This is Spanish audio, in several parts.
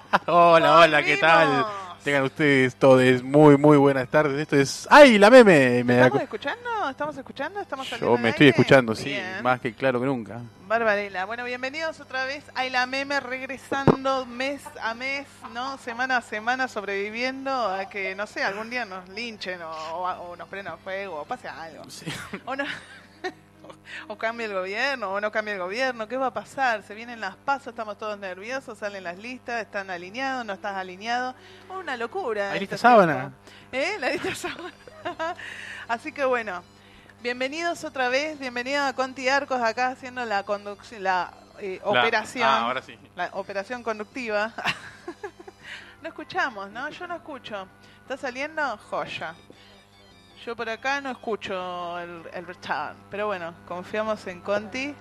Hola, ¿qué tal? Tengan ustedes todos muy buenas tardes. Esto es ¡Ay, la meme! ¿Estamos escuchando? ¿Estamos escuchando? ¿Estamos saliendo Yo me al estoy aire? escuchando, sí, Bien. más que claro que nunca. Barbarella. Bueno, bienvenidos otra vez a La Meme, regresando mes a mes, ¿no? Semana a semana, sobreviviendo a que, no sé, algún día nos linchen o nos prendan fuego o pase algo. Sí. O no... O cambia el gobierno, o no cambia el gobierno, ¿qué va a pasar? Se vienen las pasos, estamos todos nerviosos, salen las listas, están alineados, no estás alineado. Una locura. ¿Hay lista sábana? La lista sábana. Así que bueno, bienvenidos otra vez, bienvenidos a Conti Arcos acá haciendo la conducción, operación. Ahora sí. La operación conductiva. No escuchamos, ¿no? Yo no escucho. ¿Está saliendo? Joya. Yo por acá no escucho el return, pero bueno, confiamos en Conti.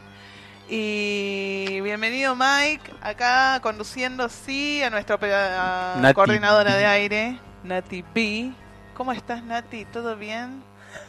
Y bienvenido Mike, acá conduciendo sí a nuestra coordinadora de aire, Nati B. ¿Cómo estás, Nati? ¿Todo bien?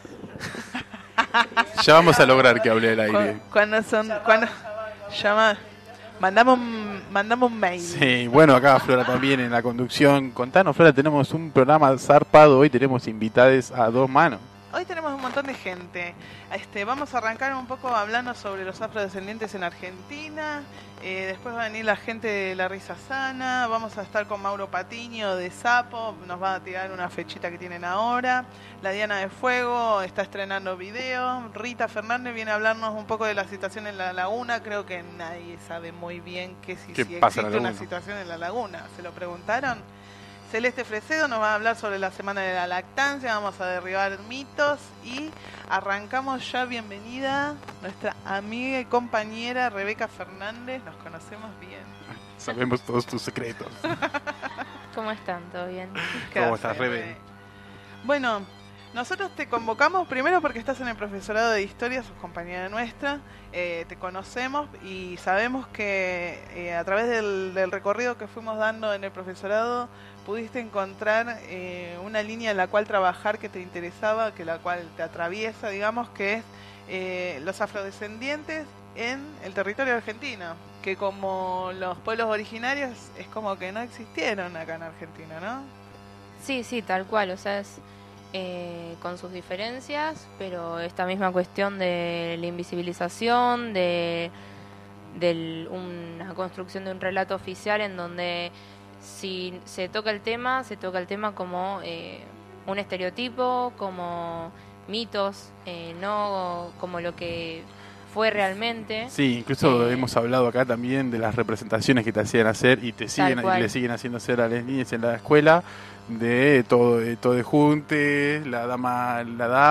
Ya vamos a lograr que hable el aire. Cuando llama, mandamos un mail. Sí, bueno, acá Flora también en la conducción. Contanos, Flora, tenemos un programa zarpado. Hoy tenemos invitados a dos manos. Hoy tenemos un montón de gente. Vamos a arrancar un poco hablando sobre los afrodescendientes en Argentina. Después va a venir la gente de La Risa Sana. Vamos a estar con Mauro Patiño de Sapo. Nos va a tirar una fechita que tienen ahora. La Diana de Fuego está estrenando video. Rita Fernández viene a hablarnos un poco de la situación en la laguna. Creo que nadie sabe muy bien si existe una situación en la laguna. ¿Se lo preguntaron? Celeste Fresedo nos va a hablar sobre la semana de la lactancia, vamos a derribar mitos y arrancamos ya. Bienvenida nuestra amiga y compañera Rebeca Fernández, nos conocemos bien. Sabemos todos tus secretos. ¿Cómo están? ¿Todo bien? ¿Cómo estás, Rebe? Bueno, nosotros te convocamos primero porque estás en el profesorado de historia, sos compañera nuestra, te conocemos y sabemos que a través del recorrido que fuimos dando en el profesorado pudiste encontrar una línea en la cual trabajar que te interesaba, que la cual te atraviesa, digamos, que es los afrodescendientes en el territorio argentino, que como los pueblos originarios es como que no existieron acá en Argentina, ¿no? Sí, tal cual, o sea, es con sus diferencias, pero esta misma cuestión de la invisibilización, de una construcción de un relato oficial en donde si se toca el tema como un estereotipo, como mitos, no como lo que fue realmente. Sí, incluso hemos hablado acá también de las representaciones que te hacían hacer y le siguen haciendo hacer a las niñas en la escuela, de todo de junte, la dama,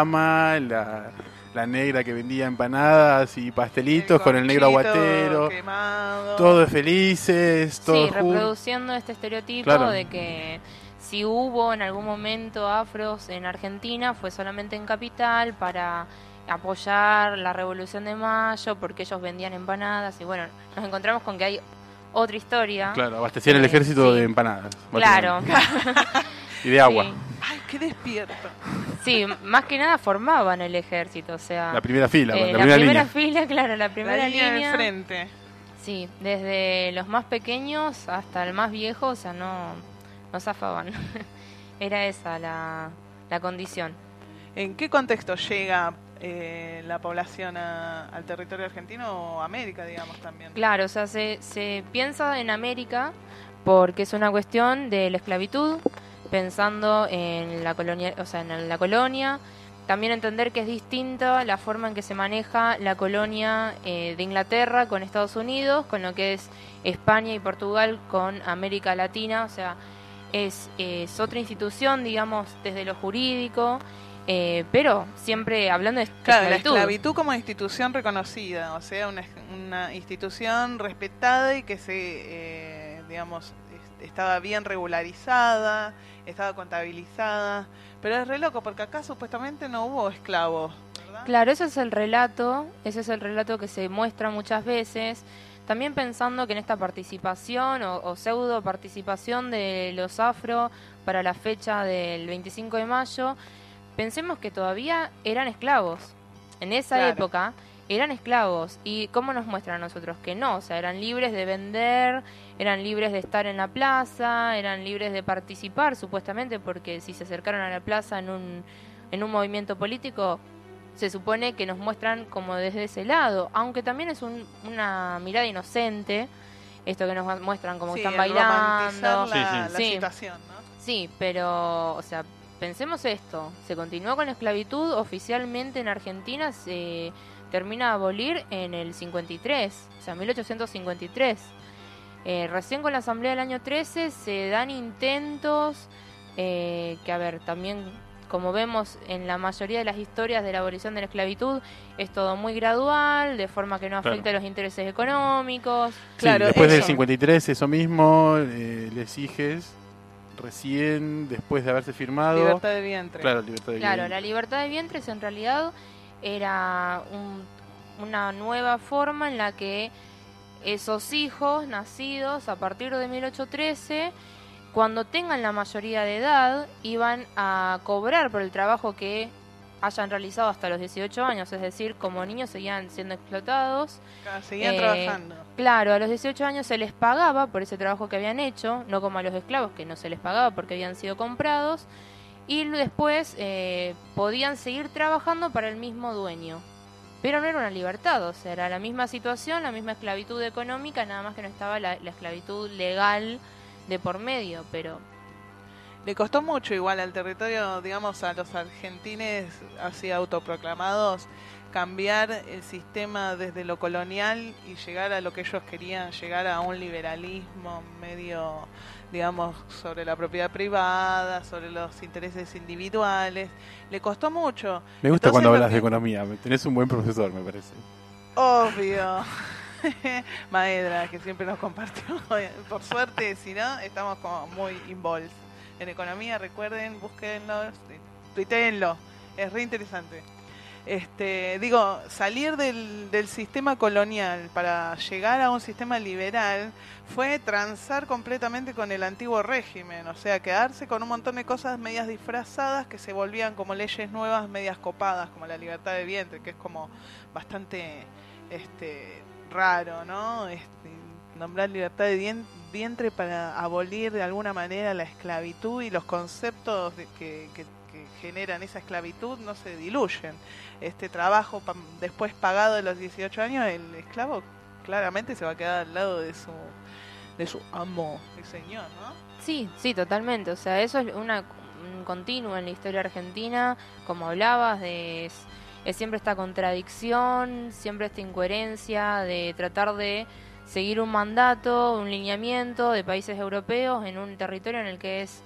la negra que vendía empanadas y pastelitos con el negro aguatero, quemado. Todos felices, todos sí, reproduciendo este estereotipo, claro, de que si hubo en algún momento afros en Argentina fue solamente en Capital para apoyar la Revolución de Mayo porque ellos vendían empanadas y bueno, nos encontramos con que hay otra historia. Claro, abastecían el ejército de empanadas. Claro. Y de agua. Sí. Ay, qué despierto. Sí, más que nada formaban el ejército, o sea... La primera fila, la primera línea. Fila, claro, la primera línea. del frente. Sí, desde los más pequeños hasta el más viejo, o sea, no zafaban. Era esa la condición. ¿En qué contexto llega la población al territorio argentino o América, digamos, también? Claro, o sea, se piensa en América porque es una cuestión de la esclavitud, pensando en la colonia, o sea, en la colonia. También entender que es distinta la forma en que se maneja la colonia de Inglaterra con Estados Unidos, con lo que es España y Portugal con América Latina, o sea, es otra institución, digamos, desde lo jurídico, pero siempre hablando de claro, esclavitud. La esclavitud como institución reconocida, o sea, una institución respetada y que digamos, estaba bien regularizada, estaba contabilizada, pero es re loco porque acá supuestamente no hubo esclavos, ¿verdad? Claro, ese es el relato que se muestra muchas veces, también pensando que en esta participación o pseudo participación de los afro para la fecha del 25 de mayo, pensemos que todavía eran esclavos en esa época eran esclavos. ¿Y cómo nos muestran a nosotros? Que no, o sea, eran libres de vender, eran libres de estar en la plaza, eran libres de participar, supuestamente, porque si se acercaron a la plaza en un movimiento político, se supone que nos muestran como desde ese lado, aunque también es una mirada inocente, esto que nos muestran como que están bailando. La situación, ¿no? Sí, pero, o sea, pensemos esto, se continuó con la esclavitud oficialmente en Argentina, se termina de abolir en el 53, o sea, 1853. Recién con la Asamblea del año 13 se dan intentos, que a ver, también como vemos en la mayoría de las historias de la abolición de la esclavitud, es todo muy gradual, de forma que no afecte los intereses económicos. Claro, después del 53 eso mismo, le exiges recién, después de haberse firmado... Libertad de vientre. Claro, libertad de vientre. La libertad de vientres en realidad era una nueva forma en la que esos hijos nacidos a partir de 1813, cuando tengan la mayoría de edad, iban a cobrar por el trabajo que hayan realizado hasta los 18 años, es decir, como niños seguían siendo explotados. Seguían trabajando. Claro, a los 18 años se les pagaba por ese trabajo que habían hecho, no como a los esclavos, que no se les pagaba porque habían sido comprados, y después podían seguir trabajando para el mismo dueño. Pero no era una libertad, o sea, era la misma situación, la misma esclavitud económica, nada más que no estaba la esclavitud legal de por medio, pero... Le costó mucho igual al territorio, digamos, a los argentines así autoproclamados, cambiar el sistema desde lo colonial y llegar a lo que ellos querían, llegar a un liberalismo medio, digamos, sobre la propiedad privada, sobre los intereses individuales. Le costó mucho. Me gusta cuando hablas de economía, tenés un buen profesor, me parece. Obvio. Maedra, que siempre nos compartió. Por suerte, si no, estamos como muy involved en economía. Recuerden, búsquenlo, tuiteenlo, es re interesante. Digo, salir del sistema colonial para llegar a un sistema liberal fue transar completamente con el antiguo régimen, o sea, quedarse con un montón de cosas medias disfrazadas que se volvían como leyes nuevas, medias copadas, como la libertad de vientre, que es como bastante raro, ¿no? Nombrar libertad de vientre para abolir de alguna manera la esclavitud, y los conceptos que generan esa esclavitud no se diluyen. Trabajo después pagado de los 18 años, el esclavo claramente se va a quedar al lado de su amo, el señor, ¿no? Sí, totalmente. O sea, eso es un continuo en la historia argentina, como hablabas, es siempre esta contradicción, siempre esta incoherencia de tratar de seguir un mandato, un lineamiento de países europeos en un territorio en el que es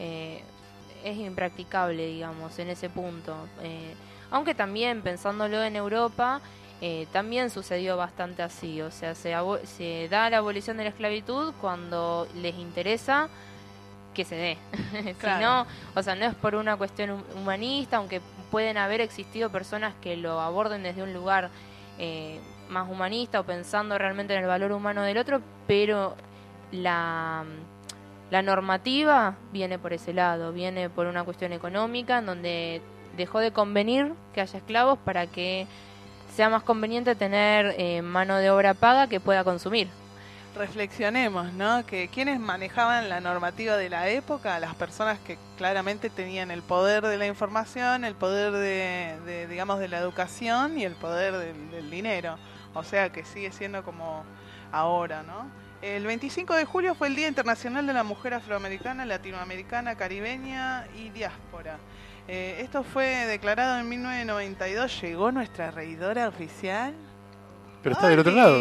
impracticable, digamos, en ese punto. Aunque también, pensándolo en Europa, también sucedió bastante así. O sea, se da la abolición de la esclavitud cuando les interesa que se dé. Claro. Si no, o sea, no es por una cuestión humanista, aunque pueden haber existido personas que lo aborden desde un lugar más humanista o pensando realmente en el valor humano del otro, pero la normativa viene por ese lado, viene por una cuestión económica, en donde dejó de convenir que haya esclavos para que sea más conveniente tener mano de obra paga que pueda consumir. Reflexionemos, ¿no? Que quienes manejaban la normativa de la época, las personas que claramente tenían el poder de la información, el poder de digamos, de la educación y el poder del dinero. O sea que sigue siendo como ahora, ¿no? El 25 de julio fue el Día Internacional de la Mujer Afroamericana, Latinoamericana, Caribeña y Diáspora. Esto fue declarado en 1992. Llegó nuestra reidora oficial. Pero está del otro lado.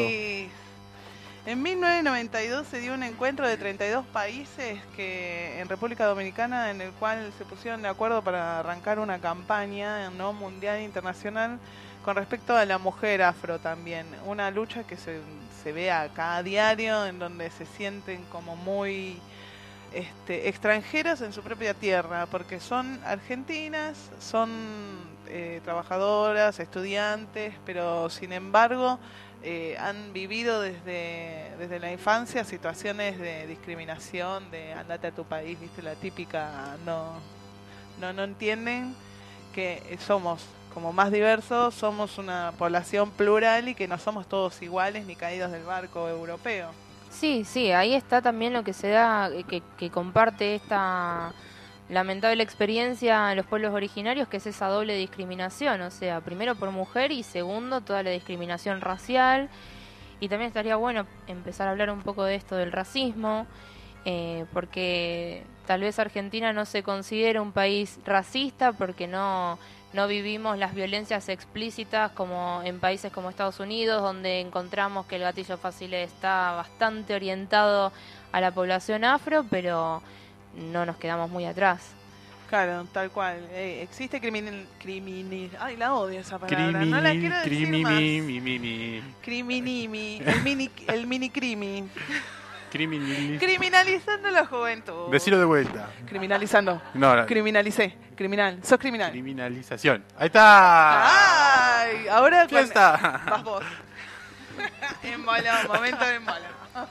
En 1992 se dio un encuentro de 32 países en República Dominicana, en el cual se pusieron de acuerdo para arrancar una campaña, ¿no?, mundial internacional con respecto a la mujer afro también. Una lucha que se ve acá a diario, en donde se sienten como muy extranjeras en su propia tierra, porque son argentinas, son trabajadoras, estudiantes, pero sin embargo han vivido desde la infancia situaciones de discriminación, de andate a tu país, viste, la típica, no entienden que somos como más diversos, somos una población plural y que no somos todos iguales ni caídos del barco europeo. Sí, sí, ahí está también lo que se da, que comparte esta lamentable experiencia en los pueblos originarios, que es esa doble discriminación, o sea, primero por mujer y segundo toda la discriminación racial. Y también estaría bueno empezar a hablar un poco de esto del racismo, porque tal vez Argentina no se considera un país racista porque no vivimos las violencias explícitas como en países como Estados Unidos, donde encontramos que el gatillo fácil está bastante orientado a la población afro, pero no nos quedamos muy atrás. Claro, tal cual. Existe ay, la odio esa palabra. No la quiero decir más. Criminimi. El mini crimi. Criminalizando la juventud. Decilo de vuelta. Criminalizando. No. Criminalicé. Criminal. Sos criminal. Criminalización. Ahí está. Ay, ahora ¿Qué está? Vas vos. Embolón, momento de embolón.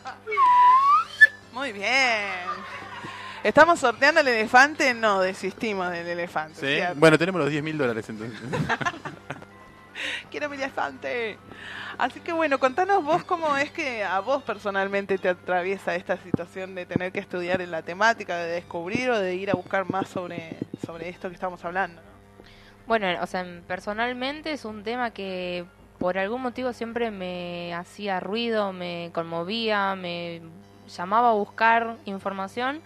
Muy bien. ¿Estamos sorteando el elefante? No, desistimos del elefante. ¿Sí? ¿Cierto? Bueno, tenemos los $10.000 entonces. Quiero mi elefante. Así que bueno, contanos vos cómo es que a vos personalmente te atraviesa esta situación de tener que estudiar en la temática, de descubrir o de ir a buscar más sobre esto que estamos hablando, ¿no? Bueno, o sea, personalmente es un tema que por algún motivo siempre me hacía ruido, me conmovía, me llamaba a buscar información.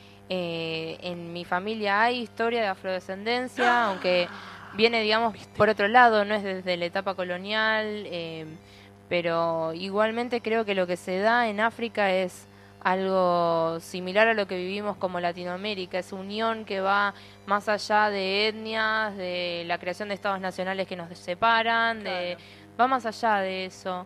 En mi familia hay historia de afrodescendencia, aunque viene, digamos, por otro lado, no es desde la etapa colonial, pero igualmente creo que lo que se da en África es algo similar a lo que vivimos como Latinoamérica, es unión que va más allá de etnias, de la creación de estados nacionales que nos separan, Claro. va más allá de eso.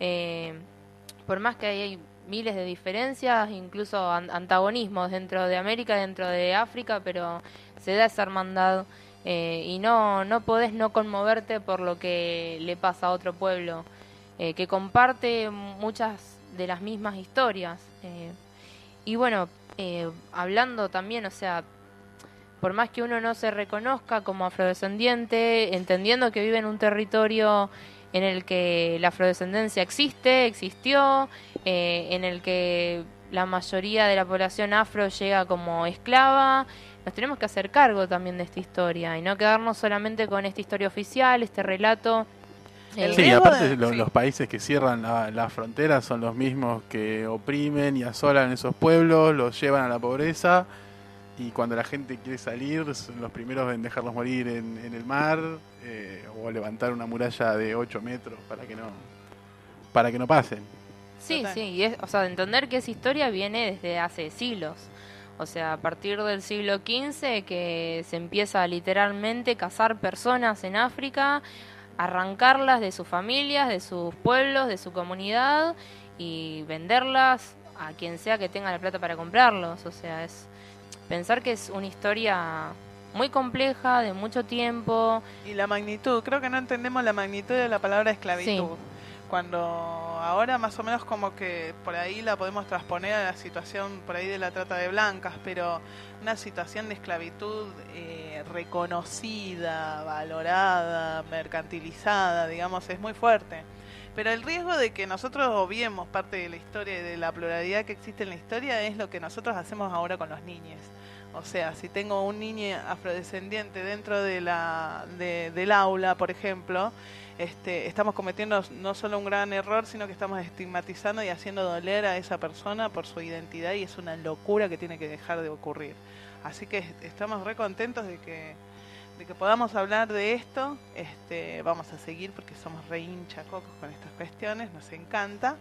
Por más que hay miles de diferencias, incluso antagonismos dentro de América, dentro de África, pero se da esa hermandad y no podés no conmoverte por lo que le pasa a otro pueblo que comparte muchas de las mismas historias. Y bueno, hablando también, o sea, por más que uno no se reconozca como afrodescendiente, entendiendo que vive en un territorio en el que la afrodescendencia existió, en el que la mayoría de la población afro llega como esclava, nos tenemos que hacer cargo también de esta historia y no quedarnos solamente con esta historia oficial, este relato. Sí, aparte los países que cierran las fronteras son los mismos que oprimen y asolan esos pueblos, los llevan a la pobreza. Y cuando la gente quiere salir, son los primeros en dejarlos morir en el mar o levantar una muralla de 8 metros para que no pasen. Sí, sí, y o sea, de entender que esa historia viene desde hace siglos. O sea, a partir del siglo XV que se empieza a literalmente cazar personas en África, arrancarlas de sus familias, de sus pueblos, de su comunidad y venderlas a quien sea que tenga la plata para comprarlos. O sea, es pensar que es una historia muy compleja, de mucho tiempo. Y la magnitud, creo que no entendemos la magnitud de la palabra esclavitud. Sí. Cuando ahora más o menos como que por ahí la podemos transponer a la situación por ahí de la trata de blancas, pero una situación de esclavitud reconocida, valorada, mercantilizada, digamos, es muy fuerte. Pero el riesgo de que nosotros obviemos parte de la historia y de la pluralidad que existe en la historia es lo que nosotros hacemos ahora con los niños. O sea, si tengo un niño afrodescendiente dentro de del aula, por ejemplo, estamos cometiendo no solo un gran error, sino que estamos estigmatizando y haciendo doler a esa persona por su identidad, y es una locura que tiene que dejar de ocurrir. Así que estamos re contentos de que podamos hablar de esto. Vamos a seguir porque somos re hinchacocos con estas cuestiones, nos encanta.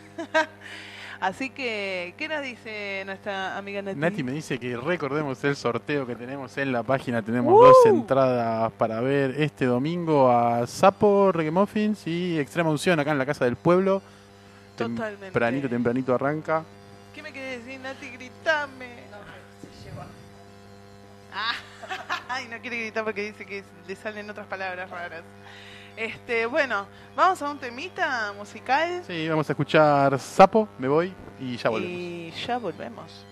Así que, ¿qué nos dice nuestra amiga Nati? Nati me dice que recordemos el sorteo que tenemos en la página. Tenemos 2 entradas para ver este domingo a Sapo, Reggae Muffins y Extrema Unción acá en la Casa del Pueblo. Totalmente. Tempranito arranca. ¿Qué me querés decir, Nati? Gritame. No, se lleva. Ay, no quiere gritar porque dice que le salen otras palabras raras. Bueno, vamos a un temita musical. Sí, vamos a escuchar Sapo, Me Voy y ya volvemos. Y ya volvemos.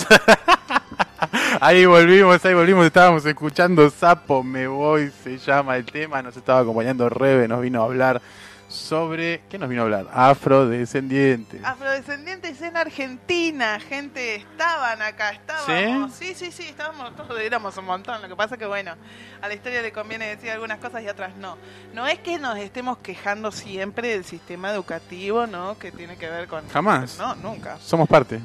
Ahí volvimos, estábamos escuchando Sapo Me Voy, se llama el tema, nos estaba acompañando Rebe, nos vino a hablar sobre, ¿qué nos vino a hablar? Afrodescendientes. Afrodescendientes en Argentina, gente, estaban acá, estábamos. Sí, estábamos, todos éramos un montón. Lo que pasa que, bueno, a la historia le conviene decir algunas cosas y otras no. No es que nos estemos quejando siempre del sistema educativo, ¿no? Que tiene que ver con... Jamás. No, nunca. Somos parte,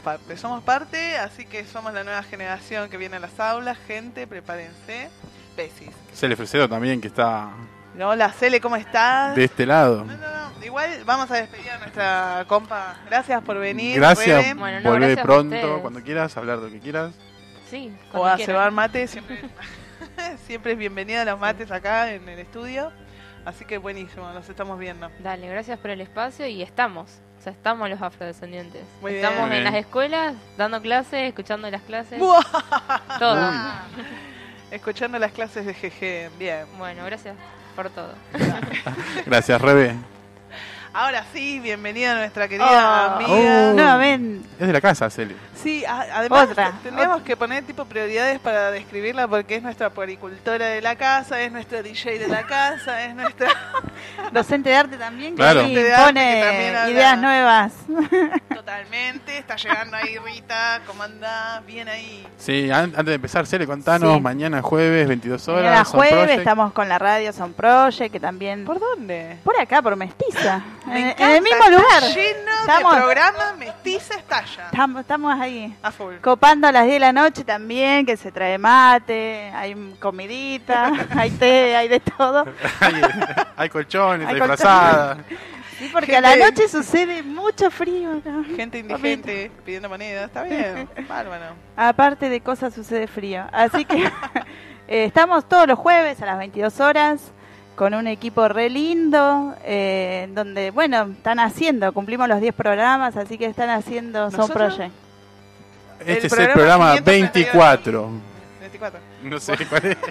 así que somos la nueva generación que viene a las aulas. Gente, prepárense. Besis. Cele Fresedo también, que está Hola, Cele, ¿cómo estás? de este lado. No. Igual vamos a despedir a nuestra compa. Gracias por venir. Gracias, Rebe. Bueno, no, volvé gracias a pronto, ustedes. cuando quieras, hablar de lo que quieras. Sí, O cuando a quieran. cebar mate, siempre es bienvenida a los mates acá en el estudio. Así que buenísimo, nos estamos viendo. Dale, gracias por el espacio y estamos. O sea, estamos los afrodescendientes. Muy bien. Estamos Muy en bien. las escuelas, dando clases, escuchando las clases. ¡Buah! Todo. Escuchando las clases de GG, bien. Bueno, gracias por todo. Gracias, Rebe. Ahora sí, bienvenida a nuestra querida amiga. Nuevamente. Es de la casa, Cele. Sí, además Otra. tendríamos que poner tipo prioridades para describirla porque es nuestra puericultora de la casa, es nuestra DJ de la casa, es nuestra... Docente de arte también, que Claro. ahí Docente de arte pone que también habla. ideas nuevas. Totalmente, está llegando ahí Rita, ¿cómo andás? Bien ahí. Sí, antes de empezar, Cele, contanos, Sí. mañana jueves, 22 horas. Mañana Son jueves Project. estamos con la radio Son Project, que también... ¿Por dónde? Por acá, por Mestiza. Me En encanta, el mismo está lugar. lleno Estamos- de programas, Mestiza estalla. Estamos ahí. A full. Copando a las 10 de la noche también, que se trae mate, hay comidita, hay té, hay de todo. hay colchones, Hay hay colchones. frazadas. Sí, porque Gente- a la noche sucede mucho frío acá. Gente indigente pidiendo moneda, está bien, bárbaro. Aparte de cosas sucede frío. Así que estamos todos los jueves a las 22 horas con un equipo re lindo, donde, bueno, cumplimos los 10 programas, así que están haciendo Son ¿Nosotros? Project. Este es el programa 24. 24. No sé cuál es.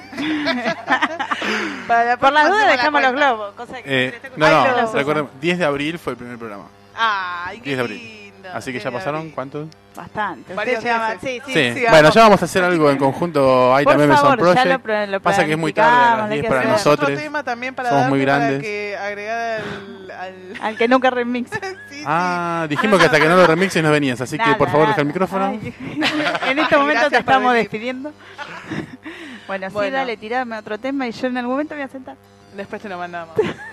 Por las dudas hacemos la dejamos los cuenta. globos. Cosa que No, Ay, no, los- recordemos, 10 de abril fue el primer programa. Ay, 10 qué de abril. lindo. Así que 10 ya de pasaron, abril. ¿cuántos? Bastante. Varias Ustedes llaman- veces. Sí, Sí, sí. bueno, ya vamos a hacer algo en conjunto. Ahí Por también me son favor, ya Project. lo Pasa que es muy tarde, a las planificamos, 10 hay que para hacer. Tenemos nosotros. otro tema también para Somos darte muy grandes. para que agregar al... Al que nunca remix. Sí, Ah, dijimos que hasta que no lo remixes no venías, así que Nada, por favor deja el nada. micrófono. Ay, en este momento Gracias te por estamos venir. despidiendo. Bueno, sí, Bueno. dale, tirame otro tema y yo en algún momento me voy a sentar. Después te lo mandamos.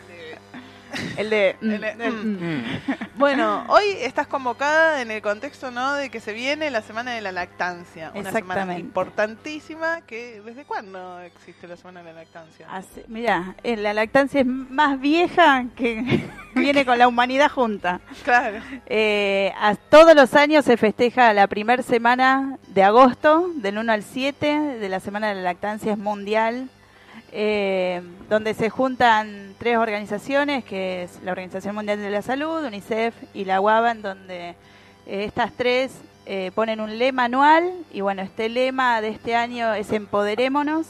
El de... El de- Mm. Bueno, hoy estás convocada en el contexto, ¿no?, de que se viene la Semana de la Lactancia. Una semana Exactamente. importantísima. Que ¿desde cuándo existe la Semana de la Lactancia? Mira, la lactancia es más vieja que viene con la humanidad junta. Claro. Todos los años se festeja la primera semana de agosto, del 1 al 7, de la Semana de la Lactancia es mundial, donde se juntan 3 organizaciones, que es la Organización Mundial de la Salud, UNICEF y la UABA, donde estas 3 ponen un lema anual, y bueno, este lema de este año es Empoderémonos,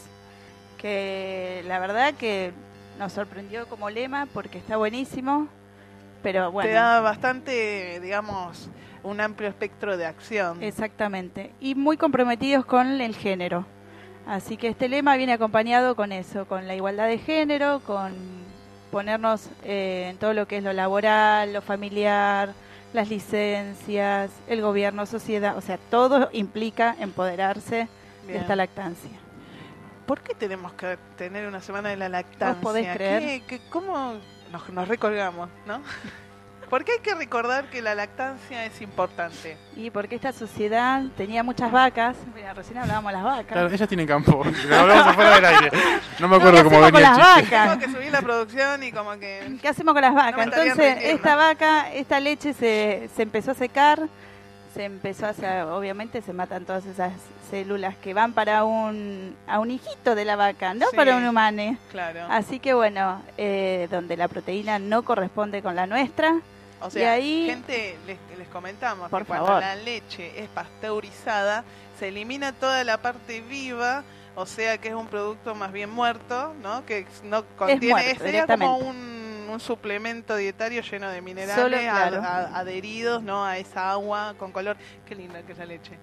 que la verdad que nos sorprendió como lema porque está buenísimo, pero bueno. Te da bastante, digamos, un amplio espectro de acción. Exactamente. Y muy comprometidos con el género. Así que este lema viene acompañado con eso, con la igualdad de género, con ponernos en todo lo que es lo laboral, lo familiar, las licencias, el gobierno, sociedad. O sea, todo implica empoderarse Bien. de esta lactancia. ¿Por qué tenemos que tener una Semana de la Lactancia? ¿Vos podés creer? ¿Cómo nos recolgamos, no? ¿Por qué hay que recordar que la lactancia es importante? Y porque esta sociedad tenía muchas vacas. Mira, recién hablábamos de las vacas. Claro, ellas tienen campo. Lo hablamos afuera del aire. No me acuerdo ¿Qué cómo hacemos venía con el las chiste. vacas? Tengo que subir la producción y como que... ¿Qué hacemos con las No me vacas? estarían Entonces, rindiendo. esta vaca, esta leche se empezó a secar, se empezó a hacer, obviamente se matan todas esas células que van para a un hijito de la vaca, no Sí. para un humano. Claro. Así que bueno, donde la proteína no corresponde con la nuestra, O y sea, ahí- gente, les comentamos Por que cuando favor. la leche es pasteurizada, se elimina toda la parte viva, o sea que es un producto más bien muerto, ¿no? Que no contiene, muerto, sería como directamente. un suplemento dietario lleno de minerales Solo, claro. adheridos, ¿no?, a esa agua con color. Qué linda que es la leche.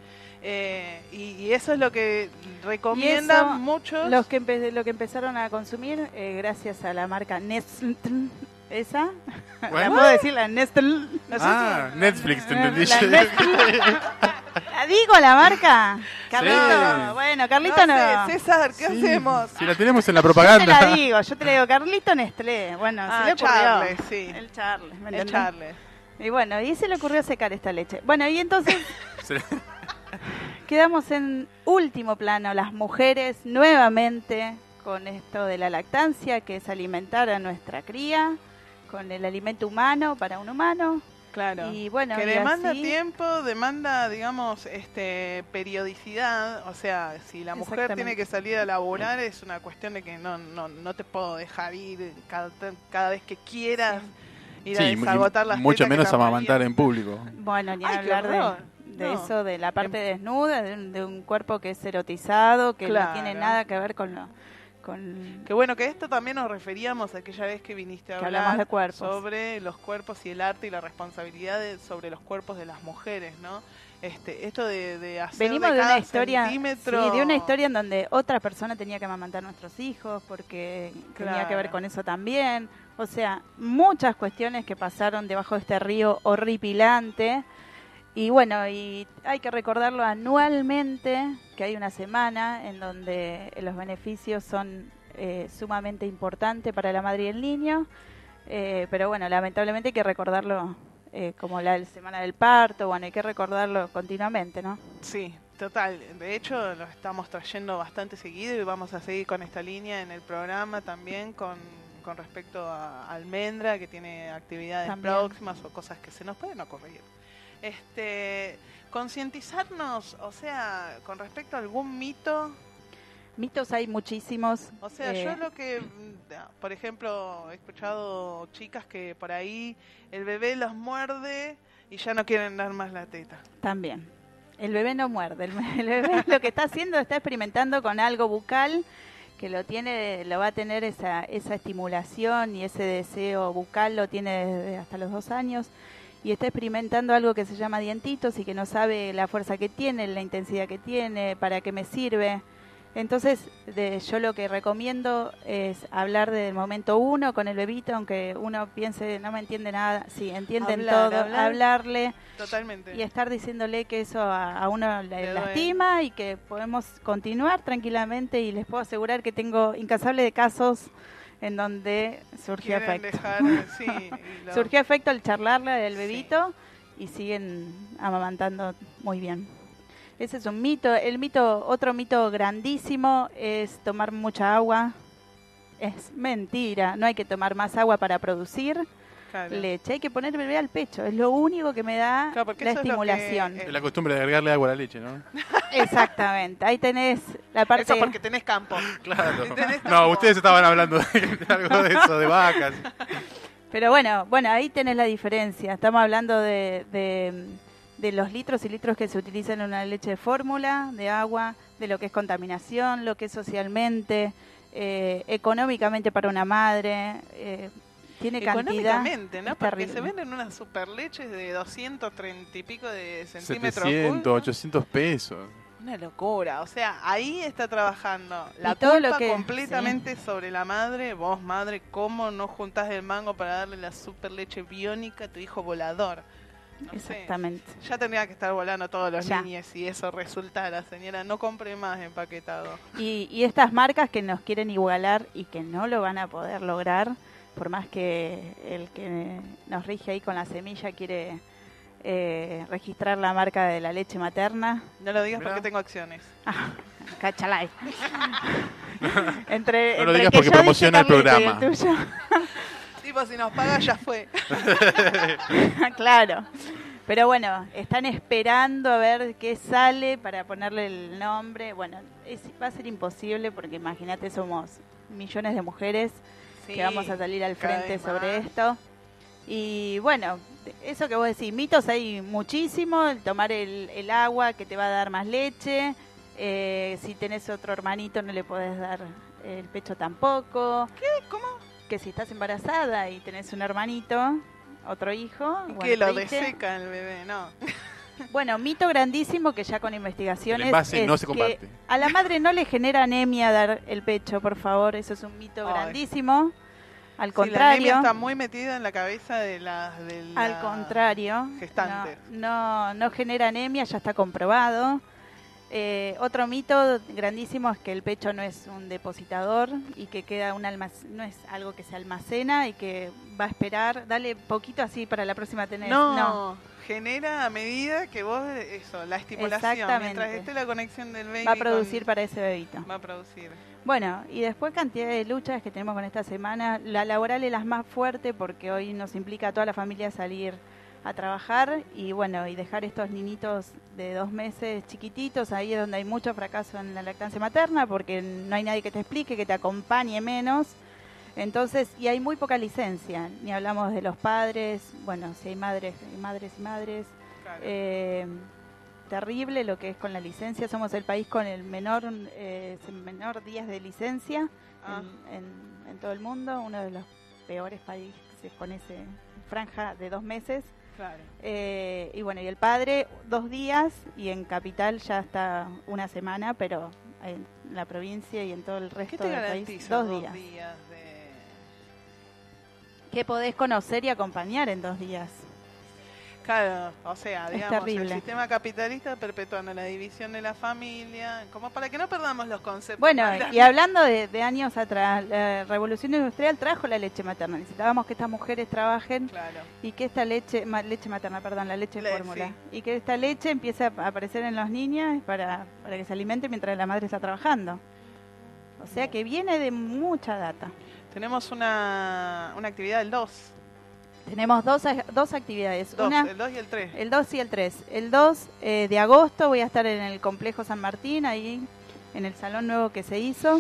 Y eso es lo que recomiendan muchos. Lo que empezaron a consumir gracias a la marca Nestlé. ¿Esa? Bueno. ¿La puedo decir? La Nestlé. Netflix, te entendí. La Nestlé. ¿La digo la marca? Carlito. Sí. Bueno, Carlito no. sé, César, ¿qué hacemos? Si la tenemos en la Yo te propaganda. la digo, yo te la digo, Carlito Nestlé. Bueno, se le ocurrió. Charles, sí. El Charles, ¿me El entendés? Charles. Y bueno, y se le ocurrió secar esta leche. Bueno, y entonces Se- quedamos en último plano, las mujeres nuevamente con esto de la lactancia, que es alimentar a nuestra cría con el alimento humano para un humano. Claro. Y bueno, Que y demanda así- tiempo, demanda, digamos, periodicidad. O sea, si la mujer Exactamente. tiene que salir a laburar, es una cuestión de que no te puedo dejar ir cada vez que quieras ir a Sí, desagotar las mucho tetas que menos te amamantar amarían. en público. Bueno, ni Ay, qué hablar horror. de No. eso, de la parte desnuda, de un cuerpo que es erotizado, que Claro. no tiene nada que ver con con Que bueno, que esto también nos referíamos aquella vez que viniste a Que hablar hablamos de cuerpos. sobre los cuerpos y el arte y la responsabilidad sobre los cuerpos de las mujeres, ¿no? Esto de hacer venimos de de una cada historia, centímetro- sí, de una historia en donde otra persona tenía que amamantar a nuestros hijos porque tenía que ver Claro. con eso también. O sea, muchas cuestiones que pasaron debajo de este río horripilante. Y bueno, y hay que recordarlo anualmente, que hay una semana en donde los beneficios son sumamente importantes para la madre y el niño. Pero bueno, lamentablemente hay que recordarlo como la semana del parto. Bueno, hay que recordarlo continuamente, ¿no? Sí, total. De hecho, lo estamos trayendo bastante seguido y vamos a seguir con esta línea en el programa también con respecto a Almendra, que tiene actividades También. próximas o cosas que se nos pueden ocurrir. Concientizarnos, o sea, con respecto a algún mito. Mitos hay muchísimos. O sea, yo lo que, por ejemplo, he escuchado chicas que por ahí el bebé los muerde y ya no quieren dar más la teta. También. El bebé no muerde. El bebé lo que está haciendo, está experimentando con algo bucal que lo va a tener esa estimulación y ese deseo bucal lo tiene desde hasta los 2 años. Y está experimentando algo que se llama dientitos y que no sabe la fuerza que tiene, la intensidad que tiene, para qué me sirve. Entonces, yo lo que recomiendo es hablar del momento 1 con el bebito, aunque uno piense, no me entiende nada, sí, entienden todo, hablarle Totalmente. y estar diciéndole que eso a uno le Le lastima y que podemos continuar tranquilamente, y les puedo asegurar que tengo incansables de casos en donde surgió Quieren efecto. dejar, sí, y lo- Surgió efecto al charlarle del Sí. bebito y siguen amamantando muy bien. Ese es un mito. Otro mito grandísimo es tomar mucha agua. Es mentira. No hay que tomar más agua para producir claro. leche. Hay que poner el bebé al pecho. Es lo único que me da Claro, porque la eso es lo estimulación. que, Es la costumbre de agregarle agua a la leche, ¿no? Exactamente. Ahí tenés la parte. Eso porque tenés campo. Claro. Y tenés No, campo. ustedes estaban hablando de algo de eso, de vacas. Pero bueno, ahí tenés la diferencia. Estamos hablando de los litros y litros que se utilizan en una leche de fórmula, de agua, de lo que es contaminación, lo que es socialmente, económicamente para una madre. Tiene cantidad. Económicamente, ¿no? es Porque terrible. se venden unas super leches de 230 y pico de centímetros 700, cúbicos. 800 pesos. Una locura. O sea, ahí está trabajando la Y todo culpa lo que- completamente sobre la madre. Vos, madre, ¿cómo no juntás el mango para darle la super leche biónica a tu hijo volador? No sé. Exactamente. Ya tendría que estar volando todos los Ya. niños si eso resultara, señora. No compre más empaquetado. Y estas marcas que nos quieren igualar y que no lo van a poder lograr, por más que el que nos rige ahí con la semilla quiere registrar la marca de la leche materna. No lo digas Mirá. porque tengo acciones. Cachalay. entre, No lo entre digas que porque yo dije, promociona el Carlito, y programa. tuyo. Tipo, si nos paga ya fue. Claro. Pero bueno, están esperando a ver qué sale para ponerle el nombre. Bueno, va a ser imposible porque imagínate, somos millones de mujeres Sí, que vamos a salir al cada frente vez sobre más. esto. Y bueno, eso que vos decís, mitos hay muchísimo, el tomar el agua que te va a dar más leche, si tenés otro hermanito no le podés dar el pecho tampoco. ¿Cómo? que si estás embarazada y tenés un hermanito, otro hijo... Y o que lo otra hija, deseca el bebé, ¿no? Bueno, mito grandísimo que ya con investigaciones El envase es no se que comparte. a la madre no le genera anemia dar el pecho, por favor, eso es un mito Ay. grandísimo. Al Sí, la anemia contrario, está muy metida en la cabeza de la al contrario, gestante. no genera anemia, ya está comprobado. Otro mito grandísimo es que el pecho no es un depositador y que queda no es algo que se almacena y que va a esperar, dale poquito así para la próxima tener. No, genera a medida que vos, la estimulación, Exactamente. mientras esté la conexión del baby Va a producir para ese bebito. va a producir. Bueno, y después cantidad de luchas que tenemos con esta semana. La laboral es la más fuerte porque hoy nos implica a toda la familia salir a trabajar y bueno, y dejar estos niñitos de 2 meses chiquititos, ahí es donde hay mucho fracaso en la lactancia materna porque no hay nadie que te explique, que te acompañe menos. Entonces, y hay muy poca licencia, ni hablamos de los padres, bueno, si hay madres y madres. Claro. Terrible lo que es con la licencia, somos el país con el menor días de licencia en todo el mundo, uno de los peores países con esa franja de 2 meses. Claro. Y bueno, y el padre 2 días y en capital ya está 1 semana, pero en la provincia y en todo el ¿Qué resto te del país garantiza 2 2 días. días de... Que podés conocer y acompañar en 2 días. Claro, o sea, digamos, el terrible. sistema capitalista perpetuando la división de la familia, como para que no perdamos los conceptos. Bueno, maternos. y hablando de años atrás, la revolución industrial trajo la leche materna. Necesitábamos que estas mujeres trabajen Claro. y que esta leche materna, perdón, la leche de fórmula, sí. y que esta leche empiece a aparecer en los niños para que se alimenten mientras la madre está trabajando. O sea que viene de mucha data. Tenemos una actividad el 2. Tenemos dos actividades. Una, El 2 y el 3. el 2 y el 3. El 2 de agosto voy a estar en el Complejo San Martín, ahí en el salón nuevo que se hizo.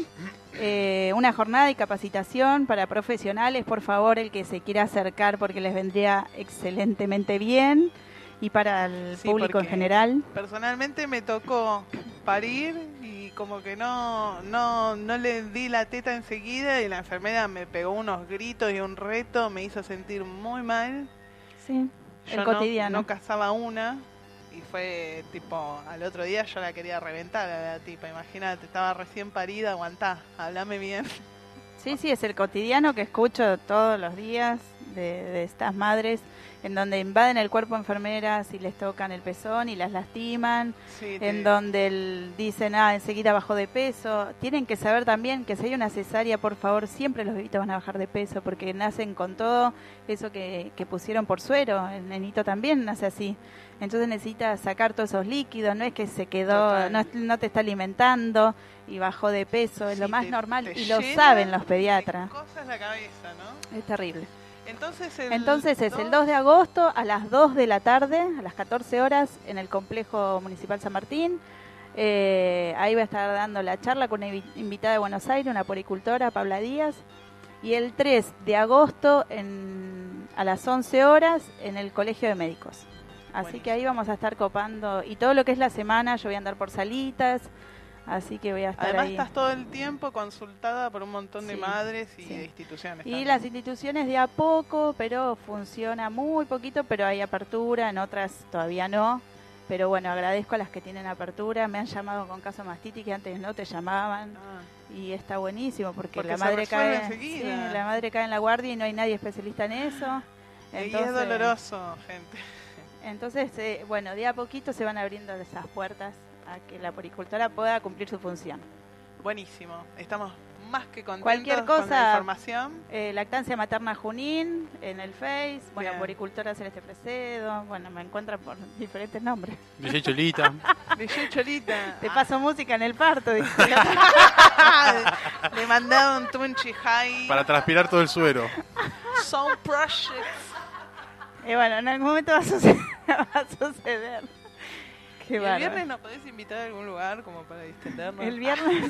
Una jornada de capacitación para profesionales, por favor, el que se quiera acercar porque les vendría excelentemente bien. Y para el público en porque general. Personalmente me tocó parir y como que no le di la teta enseguida y la enfermera me pegó unos gritos y un reto, me hizo sentir muy mal. Sí, Yo el cotidiano. No cazaba una y fue tipo, al otro día yo la quería reventar a la tipa, imagínate, estaba recién parida, aguantá, hablame bien. Sí, es el cotidiano que escucho todos los días de estas madres en donde invaden el cuerpo enfermeras y les tocan el pezón y las lastiman, Sí, en donde dicen, enseguida bajó de peso. Tienen que saber también que si hay una cesárea, por favor, siempre los bebitos van a bajar de peso porque nacen con todo eso que pusieron por suero. El nenito también nace así. Entonces necesita sacar todos esos líquidos, no es que se quedó, no te está alimentando y bajó de peso, es lo más normal y lo saben los pediatras. Cosas la cabeza, ¿no? Es terrible. Entonces es el 2 de agosto a las 2 de la tarde, a las 14 horas, en el Complejo Municipal San Martín. Ahí va a estar dando la charla con una invitada de Buenos Aires, una poricultora, Paula Díaz. Y el 3 de agosto a las 11 horas en el Colegio de Médicos. Así que ahí vamos a estar copando. Y todo lo que es la semana, yo voy a andar por salitas. Así que voy a estar Además ahí. estás todo el tiempo consultada por un montón de Sí, madres y sí. de instituciones. Y también. las instituciones de a poco, pero funciona muy poquito, pero hay apertura, en otras todavía no. Pero bueno, agradezco a las que tienen apertura. Me han llamado con caso mastitis que antes no te llamaban. Y está buenísimo porque Porque la se madre resuelve cae, enseguida. la madre cae en la guardia y no hay nadie especialista en eso. Y es doloroso, gente. Entonces, bueno, de a poquito se van abriendo esas puertas a que la poricultora pueda cumplir su función. Buenísimo. Estamos más que contentos Cualquier con la cosa, información. Lactancia Materna Junín en el Face, bueno, Bien. poricultora Celeste Fresedo, bueno, me encuentran por diferentes nombres. DJ Cholita. DJ Cholita. Te paso música en el parto, dice. Le mandaba un Tunchi High. Para transpirar todo el suero. Sound Projects. Y bueno, en algún momento va a suceder. Qué ¿Y el bárbaro. viernes nos podés invitar a algún lugar como para distendernos? El viernes.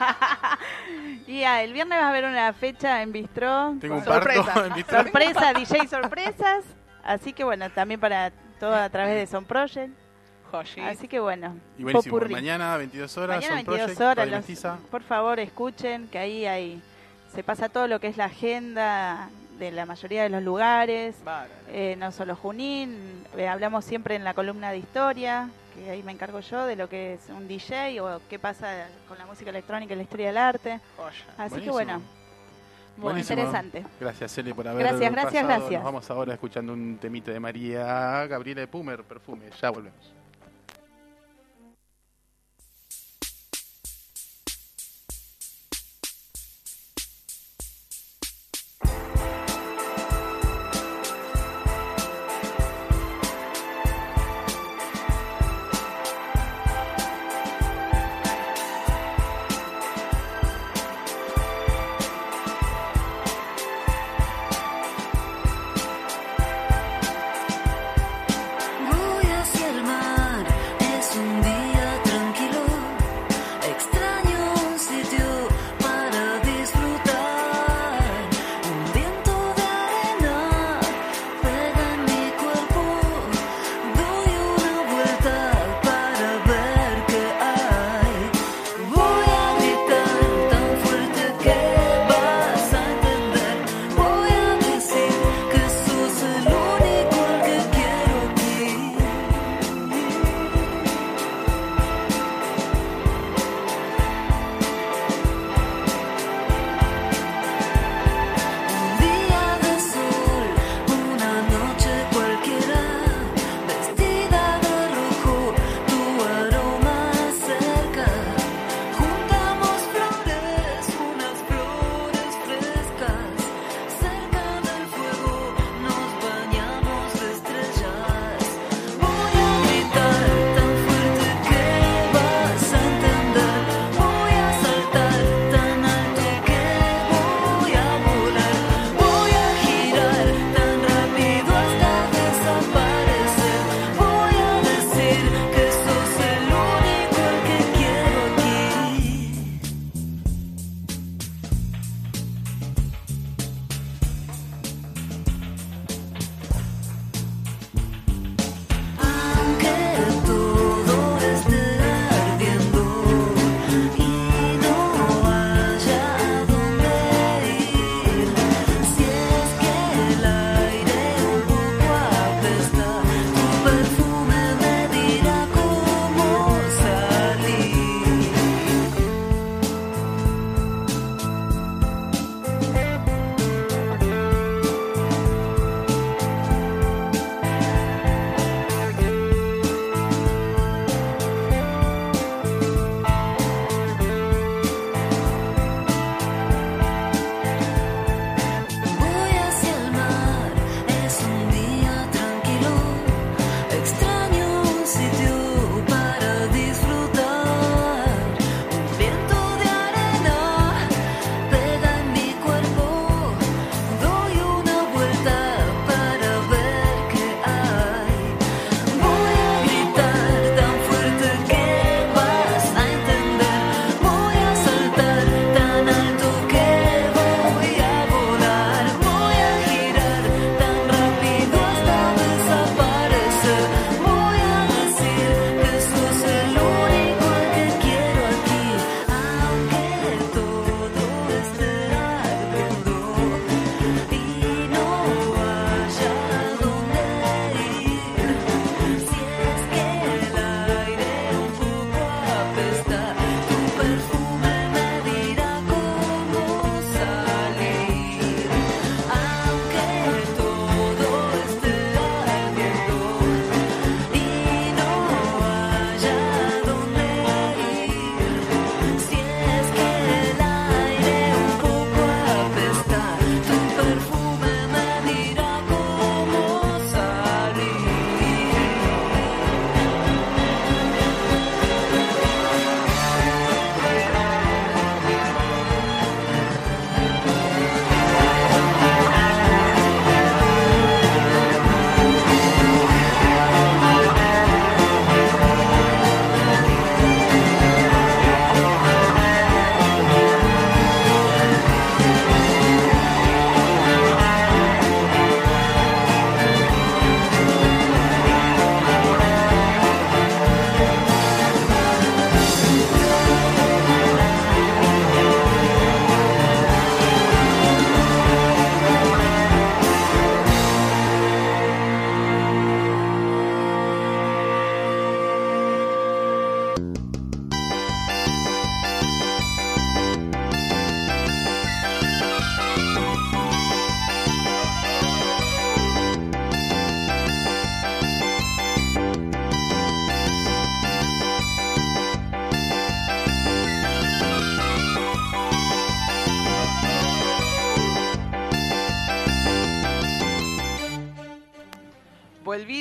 El viernes va a haber una fecha en Bistró. Tengo un Sorpresa. parto en Bistró. Sorpresa, DJ sorpresas. Así que bueno, también para todo a través de Son Project. Joshi. Así que bueno, Y buenísimo. popurrí. Mañana 22 horas. Mañana Son 22 Project, horas. Radio Mestiza. Por favor, escuchen que ahí se pasa todo lo que es la agenda de la mayoría de los lugares, no solo Junín, hablamos siempre en la columna de historia, que ahí me encargo yo de lo que es un DJ o qué pasa con la música electrónica y la historia del arte. Así Buenísimo. que bueno, muy interesante. Gracias, Celi, por haber pasado. Nos vamos ahora escuchando un temita de María Gabriela de Pumer, Perfume. Ya volvemos. Voy hacia el mar, es un día tranquilo, extraño un sitio para disfrutar. Un viento de arena pega en mi cuerpo, doy una vuelta para ver qué hay. Voy a gritar tan fuerte que vas a entender. Voy a decir que sos el único al que quiero aquí. Un día de sol, una noche cualquiera, vestida de rojo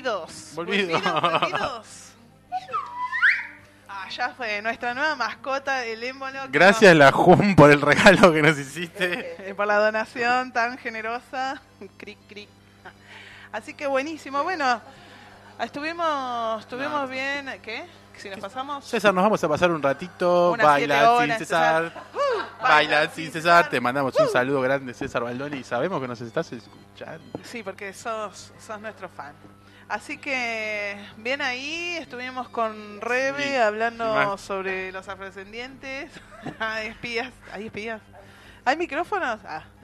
volvidos. Volvidos. Volvidos. Ya fue nuestra nueva mascota, el émbolo. Gracias, la Jun, por el regalo que nos hiciste. Por la donación tan generosa. Cric, cric. Así que buenísimo. Bueno, estuvimos bien. ¿Qué? Si nos pasamos. César, nos vamos a pasar un ratito. Unas 7 Baila sin horas, César. Baila sin César. Te mandamos un saludo grande, César Baldoni. Y sabemos que nos estás escuchando. Sí, porque sos nuestro fan. Así que bien ahí, estuvimos con Rebe Sí, hablando sí, sobre los afrodescendientes. Hay espías, ¿hay micrófonos?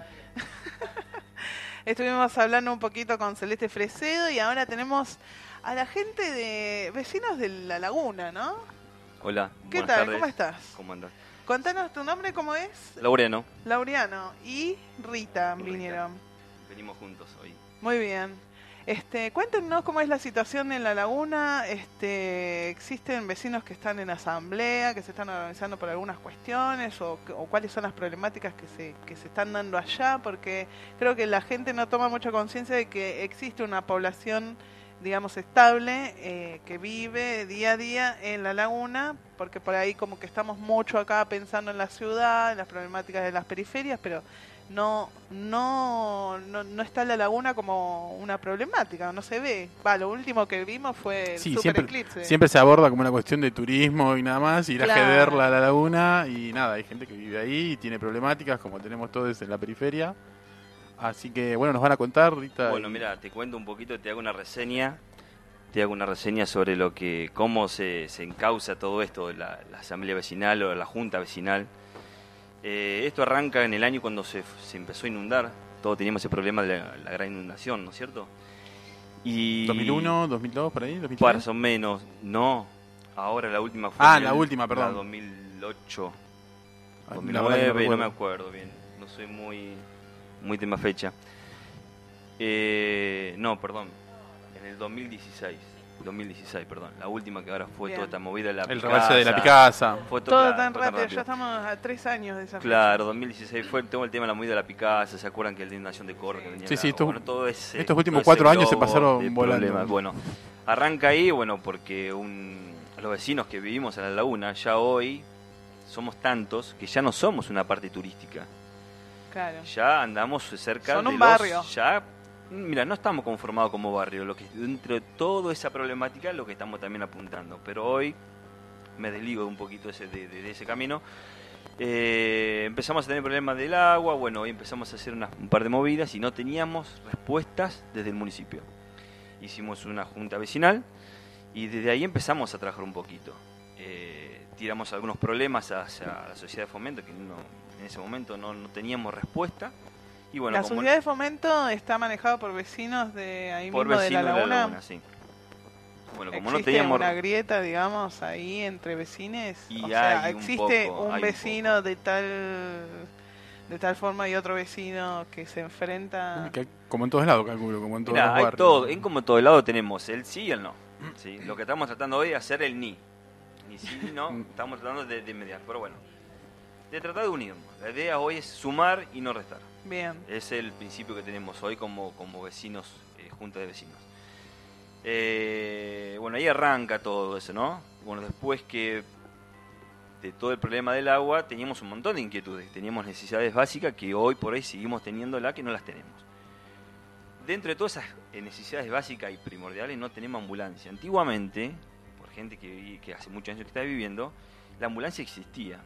Estuvimos hablando un poquito con Celeste Fresedo y ahora tenemos a la gente de vecinos de La Laguna, ¿no? Hola, ¿Qué buenas tal? tardes. ¿Cómo estás? ¿Cómo andas? Contanos tu nombre, ¿cómo es? Laureano, Laureano y Rita Y Rita. vinieron. venimos juntos hoy. Muy bien. Cuéntenos cómo es la situación en La Laguna. ¿Existen vecinos que están en asamblea, que se están organizando por algunas cuestiones o cuáles son las problemáticas que se están dando allá? Porque creo que la gente no toma mucha conciencia de que existe una población, digamos, estable, que vive día a día en La Laguna, porque por ahí como que estamos mucho acá pensando en la ciudad, en las problemáticas de las periferias, pero no está La Laguna como una problemática, no se ve. Lo último que vimos fue el Sí, super eclipse. siempre se aborda como una cuestión de turismo y nada más, ir a Claro. jederla a La Laguna y nada, hay gente que vive ahí y tiene problemáticas como tenemos todos en la periferia. Así que bueno, nos van a contar Rita. Bueno, mira, te cuento un poquito, te hago una reseña sobre cómo se encausa todo esto, la asamblea vecinal o la junta vecinal. Esto arranca en el año cuando se empezó a inundar, todos teníamos ese problema de la gran inundación, ¿no es cierto? Y 2001, 2002, por ahí, 2003. más o menos, no, ahora la última fue la última, perdón. la 2008, La 2009, verdad que no me recuerdo. acuerdo bien, no soy muy tema fecha. No, perdón, en el 2016, perdón, la última que ahora fue Bien. toda esta movida de la El Picasa, rebalse de la Picasa. fue Todo claro, tan fue rápido, ya estamos a 3 años de esa Claro, 2016 fue todo el tema de la movida de la Picasa, ¿se acuerdan que el de inundación de Córdoba que venía Sí, acá? sí, Todo ese, estos últimos todo ese 4 años se globo pasaron de volando. problemas. Bueno, arranca ahí, porque los vecinos que vivimos en La Laguna ya hoy somos tantos que ya no somos una parte turística. Claro. Ya andamos cerca Son de un barrio. Ya, mira, no estamos conformados como barrio. Dentro de toda esa problemática, lo que estamos también apuntando. Pero hoy me desligo un poquito de ese camino. Empezamos a tener problemas del agua. Bueno, hoy empezamos a hacer un par de movidas y no teníamos respuestas desde el municipio. Hicimos una junta vecinal y desde ahí empezamos a trabajar un poquito. Tiramos algunos problemas hacia la sociedad de fomento que en ese momento no teníamos respuesta. Y bueno, La como sociedad de fomento está manejada por vecinos de ahí por mismo de La vecinos Laguna. sí. Bueno, como no ¿Existe teníamos una grieta, digamos, ahí entre vecines? Y O sea, hay un ¿existe poco, un hay un vecino de tal forma y otro vecino que se enfrenta? Como en todos lados, calculo, como en todos Mirá, los hay barrios. todo, como en todo lado tenemos el sí y el no. ¿Sí? Lo que estamos tratando hoy es hacer el ni. Ni sí ni no, estamos tratando de mediar. Pero bueno, de tratar de unirnos. La idea hoy es sumar y no restar. Bien. Es el principio que tenemos hoy como vecinos, junta de vecinos. Bueno, ahí arranca todo eso, ¿no? Bueno, después que de todo el problema del agua, teníamos un montón de inquietudes. Teníamos necesidades básicas que hoy por hoy seguimos teniéndolas que no las tenemos. Dentro de todas esas necesidades básicas y primordiales no tenemos ambulancia. Antiguamente, por gente que hace muchos años que está viviendo, la ambulancia existía.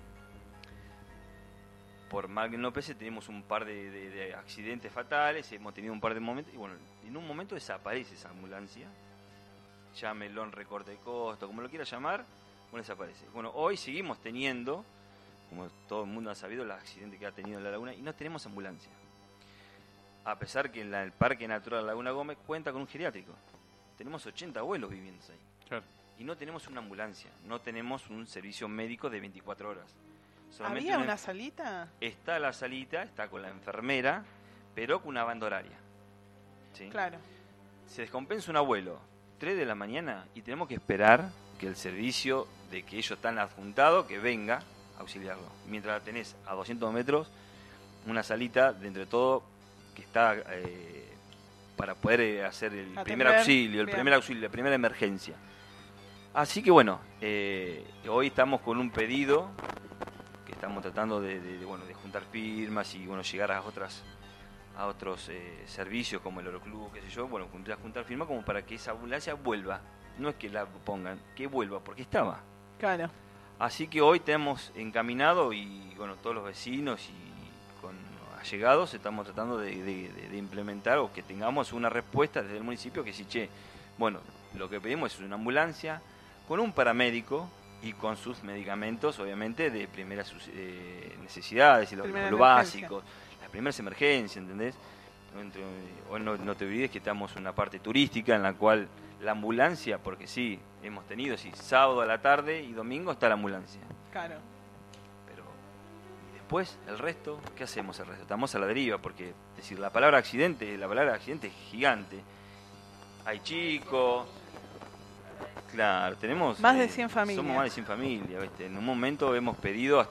Por mal que no pese, tenemos un par de accidentes fatales, hemos tenido un par de momentos, y bueno, en un momento desaparece esa ambulancia, llámelo en recorte de costo, como lo quiera llamar, bueno, desaparece. Bueno, hoy seguimos teniendo, como todo el mundo ha sabido, los accidentes que ha tenido La Laguna, y no tenemos ambulancia. A pesar que el Parque Natural Laguna Gómez cuenta con un geriátrico. Tenemos 80 abuelos viviendo ahí. Claro. Y no tenemos una ambulancia, no tenemos un servicio médico de 24 horas. Solamente ¿Había una salita? Está la salita, está con la enfermera, pero con una banda horaria. ¿Sí? Claro. Se descompensa un abuelo, 3 de la mañana, y tenemos que esperar que el servicio de que ellos están adjuntados, que venga a auxiliarlo. Mientras tenés a 200 metros, una salita, de entre todo, que está para poder hacer el Atender, primer auxilio, bien. la primera emergencia. Así que bueno, hoy estamos con un pedido que estamos tratando de juntar firmas y bueno, llegar a otros servicios como el Oroclub, qué sé yo, bueno, juntar firmas como para que esa ambulancia vuelva. No es que la pongan, que vuelva, porque estaba. Claro. Así que hoy tenemos encaminado y bueno, todos los vecinos y con allegados estamos tratando de implementar o que tengamos una respuesta desde el municipio que sí, bueno, lo que pedimos es una ambulancia con un paramédico y con sus medicamentos, obviamente, de primeras necesidades y lo Primera básico, las primeras emergencias, ¿entendés? Hoy no te olvides que estamos en una parte turística en la cual la ambulancia, porque sí, hemos tenido, sábado a la tarde y domingo está la ambulancia. Claro. Pero, ¿y después el resto? ¿Qué hacemos el resto? Estamos a la deriva, porque, es decir, la palabra accidente es gigante. Hay chicos, claro, tenemos... Más de 100 familias. Somos más de 100 familias, ¿viste? En un momento hemos pedido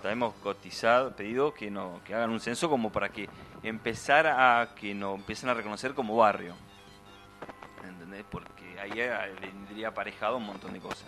que hagan un censo como para que nos empiecen a reconocer como barrio. ¿Entendés? Porque ahí vendría aparejado un montón de cosas.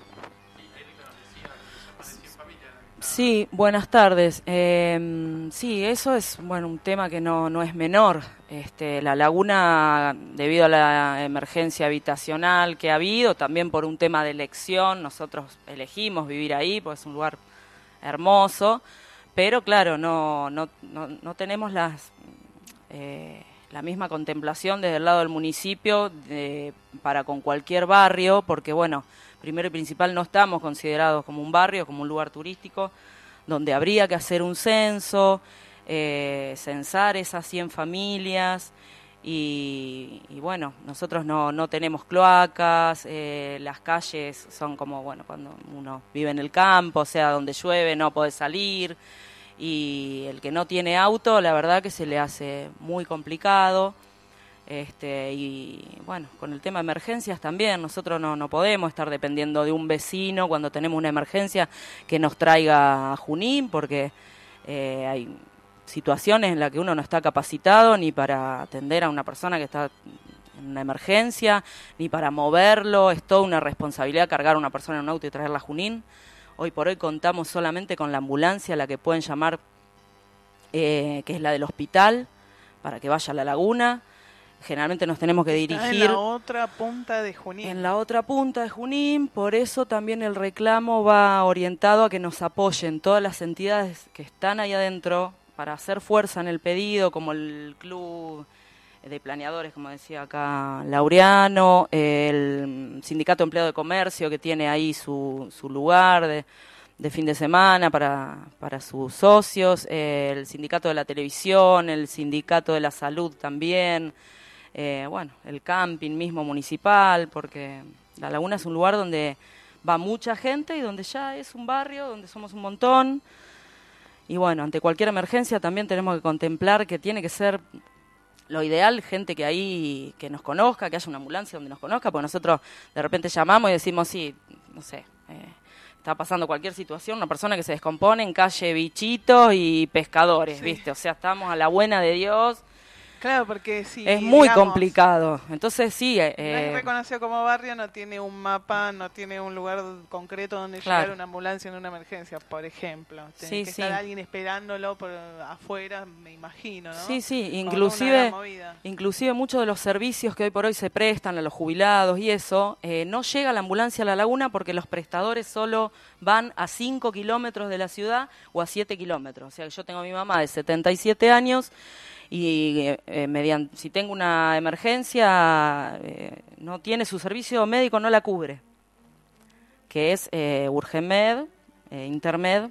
Sí, buenas tardes. Sí, eso es un tema que no es menor. La laguna, debido a la emergencia habitacional que ha habido, también por un tema de elección, nosotros elegimos vivir ahí, porque es un lugar hermoso, pero claro, no tenemos la misma contemplación desde el lado del municipio para con cualquier barrio, porque primero y principal no estamos considerados como un barrio, como un lugar turístico, donde habría que hacer un censo, censar esas 100 familias y nosotros no tenemos cloacas, las calles son como, cuando uno vive en el campo, o sea, donde llueve no podés salir, y el que no tiene auto, la verdad que se le hace muy complicado. Con el tema de emergencias también, nosotros no podemos estar dependiendo de un vecino cuando tenemos una emergencia que nos traiga a Junín, porque hay situaciones en las que uno no está capacitado ni para atender a una persona que está en una emergencia, ni para moverlo. Es toda una responsabilidad cargar a una persona en un auto y traerla a Junín. Hoy por hoy contamos solamente con la ambulancia, la que pueden llamar, que es la del hospital, para que vaya a la laguna. Generalmente nos tenemos que dirigir en la otra punta de Junín. En la otra punta de Junín, por eso también el reclamo va orientado a que nos apoyen todas las entidades que están ahí adentro para hacer fuerza en el pedido, como el Club de Planeadores, como decía acá Laureano, el Sindicato de Empleado de Comercio, que tiene ahí su lugar de fin de semana para sus socios, el Sindicato de la Televisión, el Sindicato de la Salud también, el camping mismo municipal, porque La Laguna es un lugar donde va mucha gente y donde ya es un barrio, donde somos un montón. Y ante cualquier emergencia también tenemos que contemplar que tiene que ser lo ideal, gente que nos conozca, que haya una ambulancia donde nos conozca, porque nosotros de repente llamamos y decimos, sí, no sé, está pasando cualquier situación, una persona que se descompone en calle Bichitos y Pescadores, Sí. ¿viste? O sea, estamos a la buena de Dios. Claro, porque sí. Es muy digamos, complicado. Entonces, sí. No es reconocido como barrio, no tiene un mapa, no tiene un lugar concreto donde Claro. llegar una ambulancia en una emergencia, por ejemplo. Tiene Sí, que sí. estar alguien esperándolo por afuera, me imagino, ¿no? Sí, sí, Como una inclusive gran movida. muchos de los servicios que hoy por hoy se prestan a los jubilados y eso, no llega la ambulancia a La Laguna porque los prestadores solo van a 5 kilómetros de la ciudad o a 7 kilómetros. O sea, yo tengo a mi mamá de 77 años y si tengo una emergencia, no tiene su servicio médico, no la cubre, que es Urgemed, Intermed,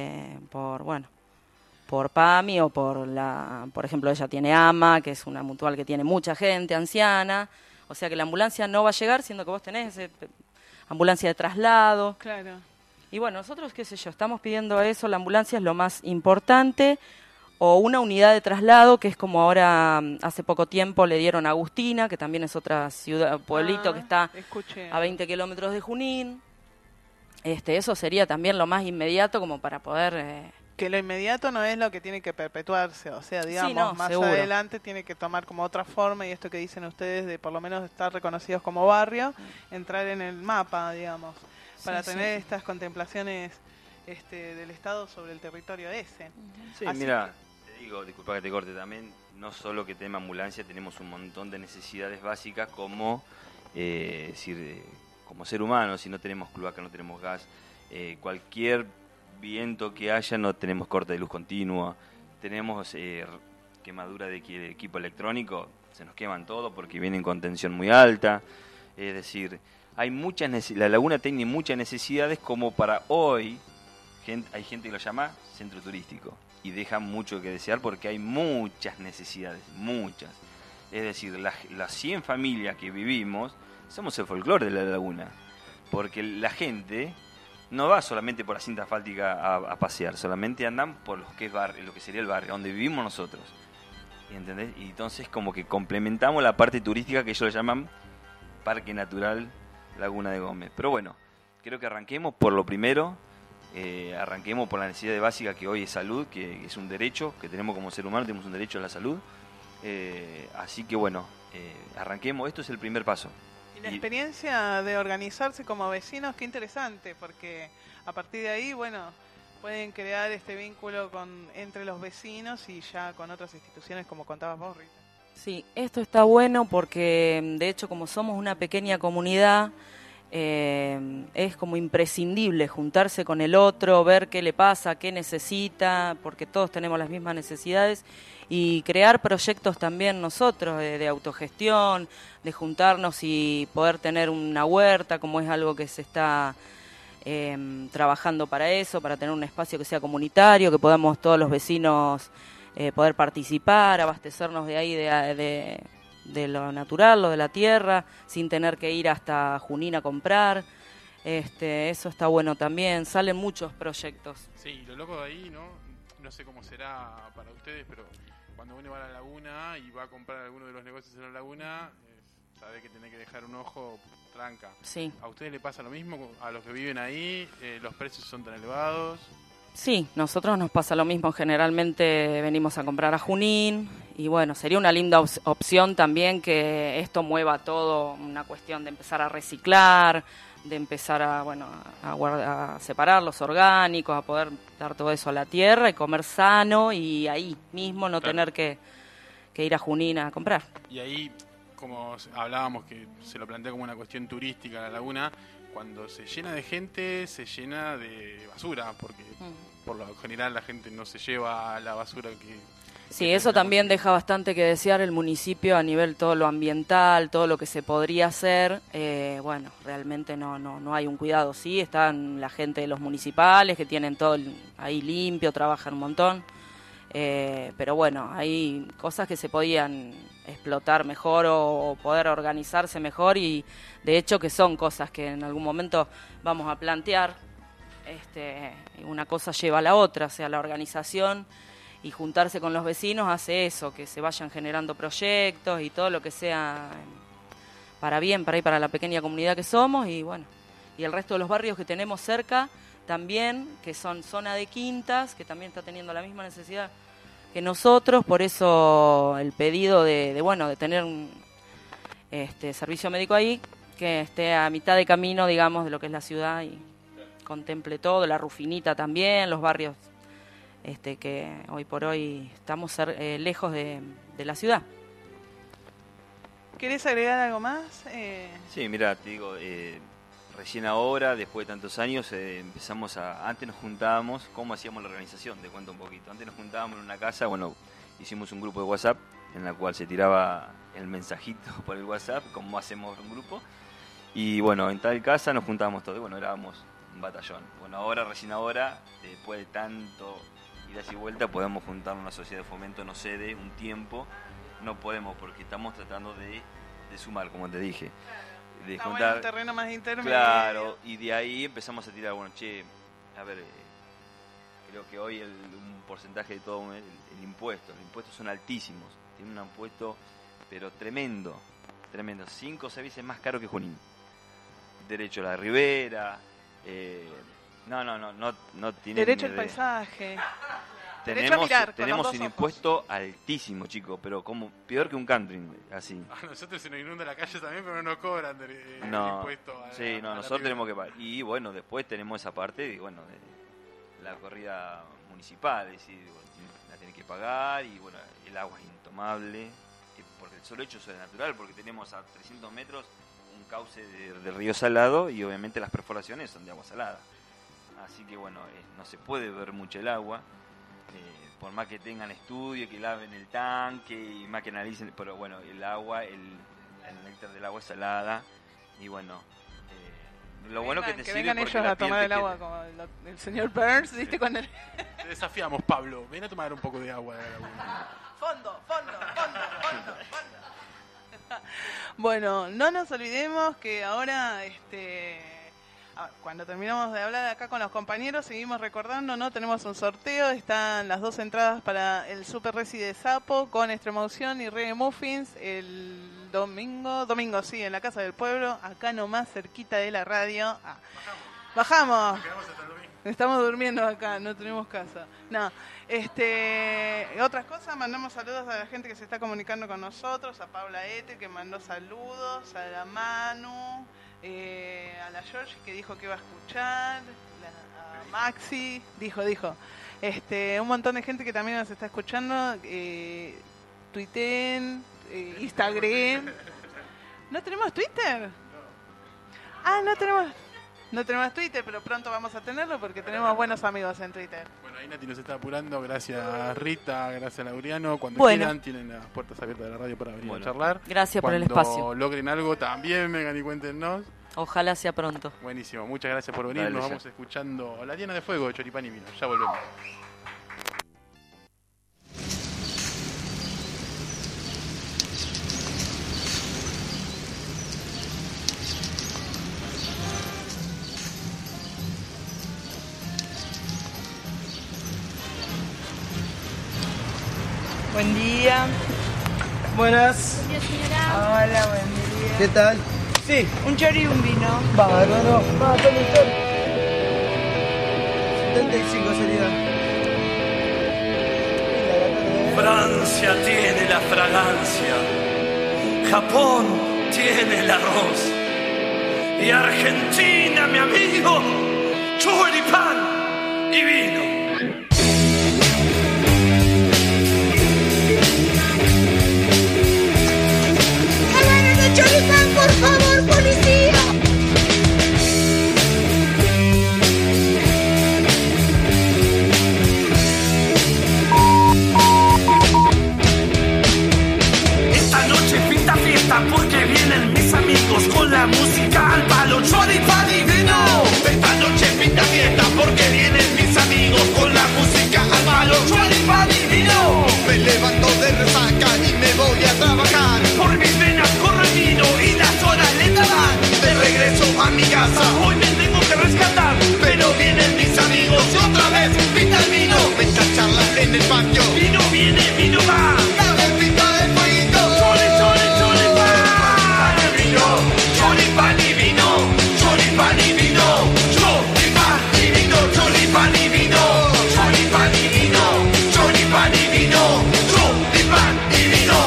por PAMI o por ejemplo, ella tiene AMA, que es una mutual que tiene mucha gente anciana, o sea que la ambulancia no va a llegar, siendo que vos tenés ambulancia de traslado. Claro. Y nosotros, qué sé yo, estamos pidiendo eso, la ambulancia es lo más importante, o una unidad de traslado, que es como ahora, hace poco tiempo le dieron a Agustina, que también es otra ciudad, pueblito que está Escuché. a 20 kilómetros de Junín. Eso sería también lo más inmediato como para poder que lo inmediato no es lo que tiene que perpetuarse, o sea, digamos, no, más seguro. adelante tiene que tomar como otra forma, y esto que dicen ustedes de por lo menos estar reconocidos como barrio, entrar en el mapa, digamos, para Sí, tener sí. estas contemplaciones del Estado sobre el territorio ese. Sí, Así mira, te digo, disculpa que te corte también, no solo que tema ambulancia, tenemos un montón de necesidades básicas como, como ser humano, si no tenemos cloaca, no tenemos gas, cualquier viento que haya, no tenemos corte de luz continua, tenemos quemadura de equipo electrónico, se nos queman todo porque vienen con tensión muy alta, es decir, hay la laguna tiene muchas necesidades como para hoy, hay gente que lo llama centro turístico y deja mucho que desear porque hay muchas necesidades, muchas. Es decir, las 100 familias que vivimos somos el folclore de la laguna, porque la gente no va solamente por la cinta asfáltica a pasear, solamente andan por lo que es lo que sería el barrio, donde vivimos nosotros. ¿Entendés? Y entonces como que complementamos la parte turística que ellos lo llaman Parque Natural Laguna de Gómez. Pero bueno, creo que arranquemos por lo primero, arranquemos por la necesidad básica que hoy es salud, que es un derecho que tenemos como ser humano, tenemos un derecho a la salud. Así que bueno, arranquemos, esto es el primer paso. Y la experiencia de organizarse como vecinos, qué interesante, porque a partir de ahí, bueno, pueden crear este vínculo entre los vecinos y ya con otras instituciones, como contabas vos, Rita. Sí, esto está bueno porque de hecho como somos una pequeña comunidad, es como imprescindible juntarse con el otro, ver qué le pasa, qué necesita, porque todos tenemos las mismas necesidades, y crear proyectos también nosotros de autogestión, de juntarnos y poder tener una huerta, como es algo que se está trabajando para eso, para tener un espacio que sea comunitario, que podamos todos los vecinos poder participar, abastecernos de ahí de lo natural, lo de la tierra, sin tener que ir hasta Junín a comprar. Eso está bueno también, salen muchos proyectos. Sí, lo loco de ahí, no sé cómo será para ustedes, pero cuando uno va a la laguna y va a comprar alguno de los negocios en la laguna, sabe que tiene que dejar un ojo tranca. Sí. ¿A ustedes le pasa lo mismo? ¿A los que viven ahí los precios son tan elevados? Sí, nosotros nos pasa lo mismo, generalmente venimos a comprar a Junín y bueno, sería una linda opción también que esto mueva todo, una cuestión de empezar a reciclar, de empezar a separar los orgánicos, a poder dar todo eso a la tierra y comer sano y ahí mismo no tener que ir a Junín a comprar. Y ahí, como hablábamos, que se lo plantea como una cuestión turística la laguna, cuando se llena de gente, se llena de basura, porque por lo general la gente no se lleva la basura que... Sí, eso también deja bastante que desear el municipio a nivel todo lo ambiental, todo lo que se podría hacer. Bueno, realmente no hay un cuidado, sí, están la gente de los municipales que tienen todo ahí limpio, trabajan un montón. Pero bueno, hay cosas que se podían explotar mejor o poder organizarse mejor y de hecho que son cosas que en algún momento vamos a plantear. Una cosa lleva a la otra, o sea, la organización y juntarse con los vecinos hace eso, que se vayan generando proyectos y todo lo que sea para bien, para la pequeña comunidad que somos y bueno, y el resto de los barrios que tenemos cerca también, que son zona de quintas, que también está teniendo la misma necesidad que nosotros, por eso el pedido de tener un servicio médico ahí, que esté a mitad de camino, digamos, de lo que es la ciudad y contemple todo, la Rufinita también, los barrios que hoy por hoy estamos lejos de la ciudad. ¿Querés agregar algo más? Sí, mira, te digo, recién ahora, después de tantos años, empezamos antes nos juntábamos, ¿cómo hacíamos la organización? Te cuento un poquito. Antes nos juntábamos en una casa, hicimos un grupo de WhatsApp, en la cual se tiraba el mensajito por el WhatsApp, como hacemos un grupo, y bueno, en tal casa nos juntábamos todos, y éramos un batallón. Recién ahora, después de tanto idas y vueltas, podemos juntar una sociedad de fomento, no cede un tiempo, no podemos porque estamos tratando de sumar, como te dije. De Está juntar, bueno, un terreno más intermedio. claro, y de ahí empezamos a tirar, creo que hoy un porcentaje de todo el impuesto, los impuestos son altísimos, tienen un impuesto pero tremendo, 5 o 6 veces más caro que Junín. Derecho a la ribera, No tiene Derecho ni al idea. paisaje. Derecho a mirar, con Tenemos los dos un ojos. impuesto altísimo, chicos, pero como peor que un country, así. A nosotros se nos inunda la calle también, pero no nos cobran el No, impuesto. sí, no, a la nosotros ribera. tenemos que pagar. Y bueno, después tenemos esa parte de, bueno, de la corrida municipal, es decir, bueno, la tienen que pagar y bueno, el agua es intomable, porque el solo hecho es natural, porque tenemos a 300 metros un cauce de río salado y obviamente las perforaciones son de agua salada. Así que bueno, no se puede ver mucho el agua. Por más que tengan estudio, que laven el tanque y más que analicen, pero bueno, el agua, el néctar del agua es salada y bueno, lo bueno que te sirve vengan porque ellos la a piel tomar te el agua queda. como el señor Burns, ¿viste? Cuando Te desafiamos, Pablo. Ven a tomar un poco de agua de la laguna. Fondo. Bueno, no nos olvidemos que ahora, cuando terminamos de hablar acá con los compañeros, seguimos recordando, ¿no? Tenemos un sorteo, están las 2 entradas para el Super Resi de Sapo con Extremoción y Reggae Muffins el domingo, sí, en la Casa del Pueblo, acá nomás cerquita de la radio. Bajamos. Quedamos hasta el domingo. Estamos durmiendo acá, no tenemos casa. No, otras cosas, mandamos saludos a la gente que se está comunicando con nosotros, a Paula Ete que mandó saludos, a la Manu, a la George que dijo que iba a escuchar, a Maxi, dijo. Un montón de gente que también nos está escuchando, Twitter, Instagram. ¿No tenemos Twitter? Ah, no tenemos Twitter, pero pronto vamos a tenerlo porque tenemos buenos amigos en Twitter. Bueno, ahí Nati nos está apurando. Gracias Rita, gracias Lauriano. Cuando Bueno. quieran, tienen las puertas abiertas de la radio para venir Bueno. a charlar. Gracias por el Cuando espacio. logren algo, también vengan y cuéntenos. Ojalá sea pronto. Buenísimo, muchas gracias por venir. Dale, Nos ya. vamos escuchando La Diana de Fuego de Choripán y Vino. Ya volvemos. Buen día. Buenas. Hola, buen día. ¿Qué tal? Sí, un chori y un vino. Bárbaro. Va, tome, tome. 75 sería. Francia tiene la fragancia, Japón tiene el arroz y Argentina, mi amigo, choripán y vino. Choripán, por favor, policía. Esta noche pinta fiesta porque vienen mis amigos con la música al palo, choripán y vino. Esta noche pinta fiesta porque vienen mis amigos con la música al palo, choripán y vino. Me levanto de resaca y me voy a trabajar. Por mis venas corre el vino y las horas lentas van. De regreso a mi casa. Hoy me tengo que rescatar, Pero vienen mis amigos y otra vez pinta el vino. Me echan charlas en el patio. vino viene, vino va. Dale, pinta el fueguito. Choripán y vino, choripán y vino, choripán y vino, choripán y vino, choripán y vino, choripán y vino, choripán y vino, choripán y vino.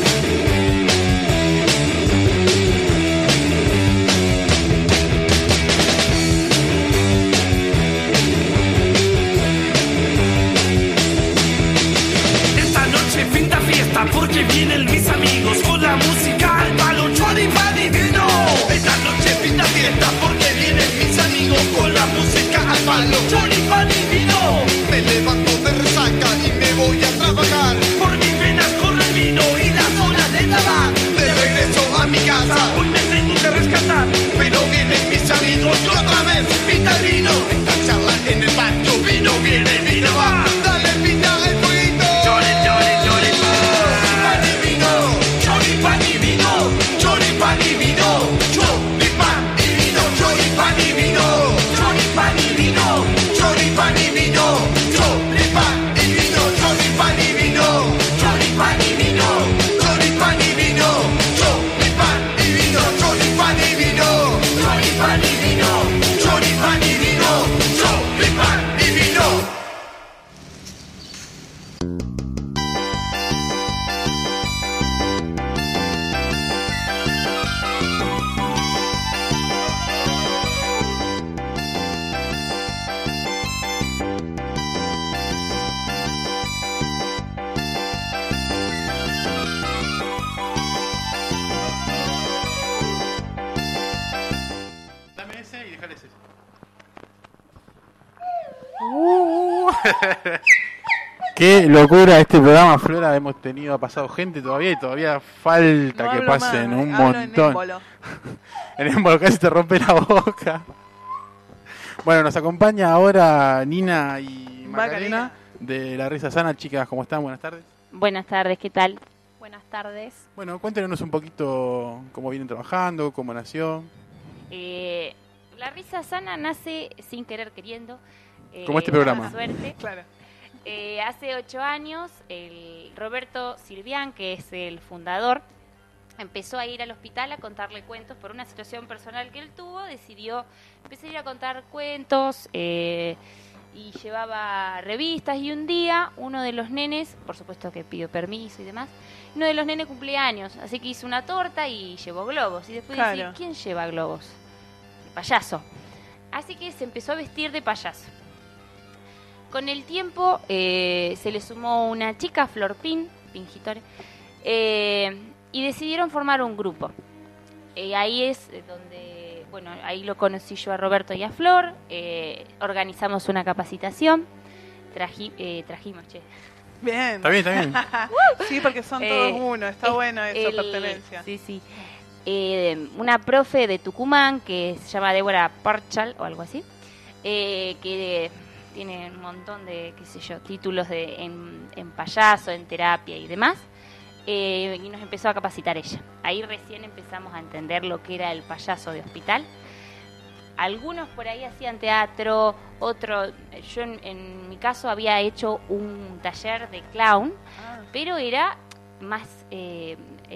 Esta noche pinta fiesta porque vienen mis amigos con la música al palo, choripán y vino. Esta noche pinta fiesta porque vienen mis amigos con la música al palo. Choripán y vino. Me levanto de resaca y me voy a trabajar. Por mis venas corre el vino y las horas de van. De regreso a mi casa. Hoy me tengo que rescatar, Pero vienen mis amigos y otra vez pinta el vino. Esta charla en el patio. vino viene, vino va. Dale, pinta el fueguito. Choripán y vino, choripán y vino, choripán y vino, choripán y vino, choripán y vino, choripán y vino, choripán y vino, choripán y vino, choripán y vino, choripán y vino, choripán y vino, choripán y vino, choripán y vino, choripán y vino, choripán Qué locura este programa, Flora. Hemos tenido, ha pasado gente todavía y todavía falta No que hablo pasen más, un hablo en montón. émbolo. En émbolo casi te rompe la boca. Bueno, nos acompaña ahora Nina y Macarena de La Risa Sana. Chicas, ¿cómo están? Buenas tardes. Buenas tardes, ¿qué tal? Buenas tardes. Bueno, cuéntenos un poquito cómo vienen trabajando, cómo nació. La Risa Sana nace sin querer queriendo. Como este programa. Suerte. Claro. Hace 8 años, el Roberto Silvián, que es el fundador, empezó a ir al hospital a contarle cuentos por una situación personal que él tuvo. Decidió empezar a ir a contar cuentos y llevaba revistas. Y un día, uno de los nenes, por supuesto que pidió permiso y demás, uno de los nenes cumplía años, así que hizo una torta y llevó globos. Y después Claro. decía, ¿quién lleva globos? El payaso. Así que se empezó a vestir de payaso. Con el tiempo se le sumó una chica, Flor Pingitore, y decidieron formar un grupo. Ahí es donde, bueno, ahí lo conocí yo a Roberto y a Flor, organizamos una capacitación, trajimos, Bien. Está bien, está bien. Sí, porque son todos uno, está bueno esa pertenencia. Sí, sí. Una profe de Tucumán que se llama Débora Parchal o algo así, que tiene un montón de, qué sé yo, títulos en payaso, en terapia y demás, y nos empezó a capacitar ella. Ahí recién empezamos a entender lo que era el payaso de hospital. Algunos por ahí hacían teatro, otro, yo en mi caso había hecho un taller de clown, pero era más de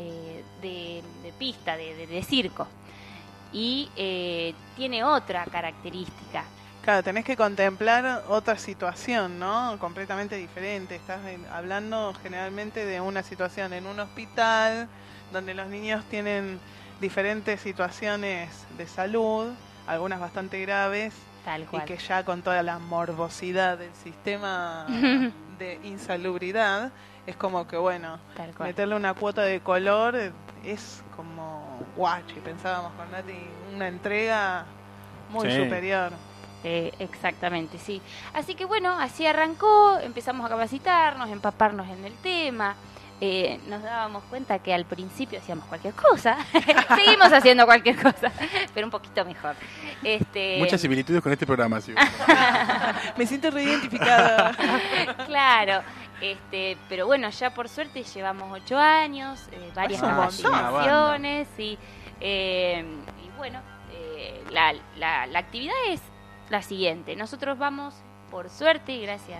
pista, de circo, y tiene otra característica. Claro, tenés que contemplar otra situación, ¿no? Completamente diferente. Estás hablando generalmente de una situación en un hospital donde los niños tienen diferentes situaciones de salud, algunas bastante graves, Tal cual. y que ya con toda la morbosidad del sistema de insalubridad, es como que, bueno, Tal cual. meterle una cuota de color es como guachi, pensábamos con Nati, una entrega muy Sí. superior. Exactamente, sí. Así que bueno, así arrancó, empezamos a capacitarnos, empaparnos en el tema. Nos dábamos cuenta que al principio hacíamos cualquier cosa. Seguimos haciendo cualquier cosa, pero un poquito mejor. Muchas similitudes con este programa, sí. Me siento reidentificada. Claro. Pero bueno, ya por suerte llevamos 8 años, varias Es un montón. capacitaciones, sí. Y bueno, la actividad es la siguiente. Nosotros vamos, por suerte y gracias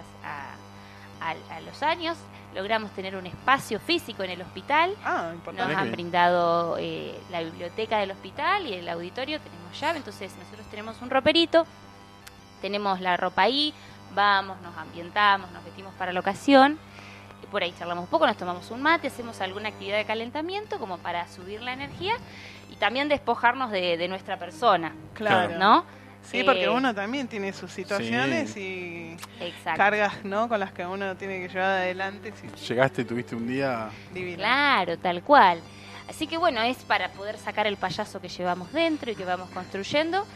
a los años, logramos tener un espacio físico en el hospital. Importante. Nos han brindado la biblioteca del hospital y el auditorio, tenemos llave, entonces nosotros tenemos un roperito, tenemos la ropa ahí, vamos, nos ambientamos, nos vestimos para la ocasión, y por ahí charlamos un poco, nos tomamos un mate, hacemos alguna actividad de calentamiento como para subir la energía y también despojarnos de nuestra persona. Claro. ¿No? Sí, porque uno también tiene sus situaciones Sí. y Exacto. cargas, ¿no?, con las que uno tiene que llevar adelante. Sí, Llegaste, tuviste un día... divino. Claro, tal cual. Así que bueno, es para poder sacar el payaso que llevamos dentro y que vamos construyendo.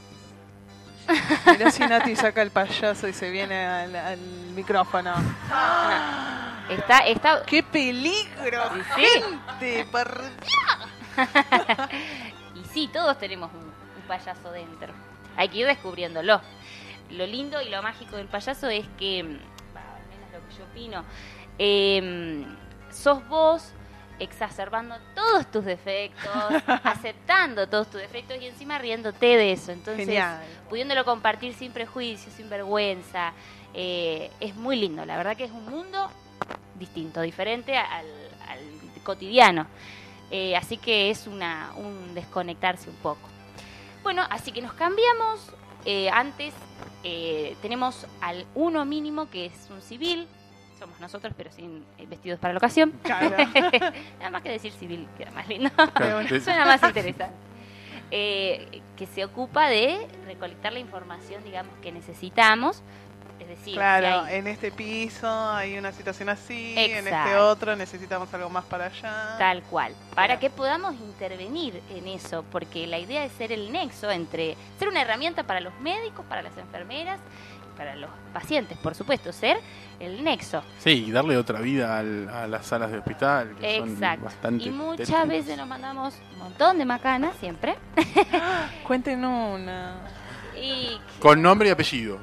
Mirá si Nati saca el payaso y se viene al micrófono. Está... ¡Qué peligro, Sí. gente! ¡Por Dios! Y sí, todos tenemos un payaso dentro. Hay que ir descubriéndolo. Lo lindo y lo mágico del payaso es que, al menos lo que yo opino, sos vos exacerbando todos tus defectos, aceptando todos tus defectos y encima riéndote de eso. Entonces, Genial. pudiéndolo compartir sin prejuicios, sin vergüenza, es muy lindo. La verdad que es un mundo distinto, diferente al cotidiano. Así que es un desconectarse un poco. Bueno, así que nos cambiamos. Antes tenemos al uno mínimo, que es un civil. Somos nosotros, pero sin vestidos para la ocasión. Claro. Nada más que decir civil, queda más lindo. Claro. Suena más interesante. Que se ocupa de recolectar la información, digamos, que necesitamos Es decir, Claro, si hay- en este piso hay una situación así, en este Exacto. otro necesitamos algo más para allá. Tal cual, para Claro. que podamos intervenir en eso, porque la idea es ser el nexo entre, ser una herramienta para los médicos, para las enfermeras, y para los pacientes, por supuesto, ser el nexo. Sí, y darle otra vida a las salas de hospital, que son Exacto. bastante Y muchas tétricas. veces nos mandamos un montón de macanas, siempre. Cuenten una. Y, Con nombre y apellido.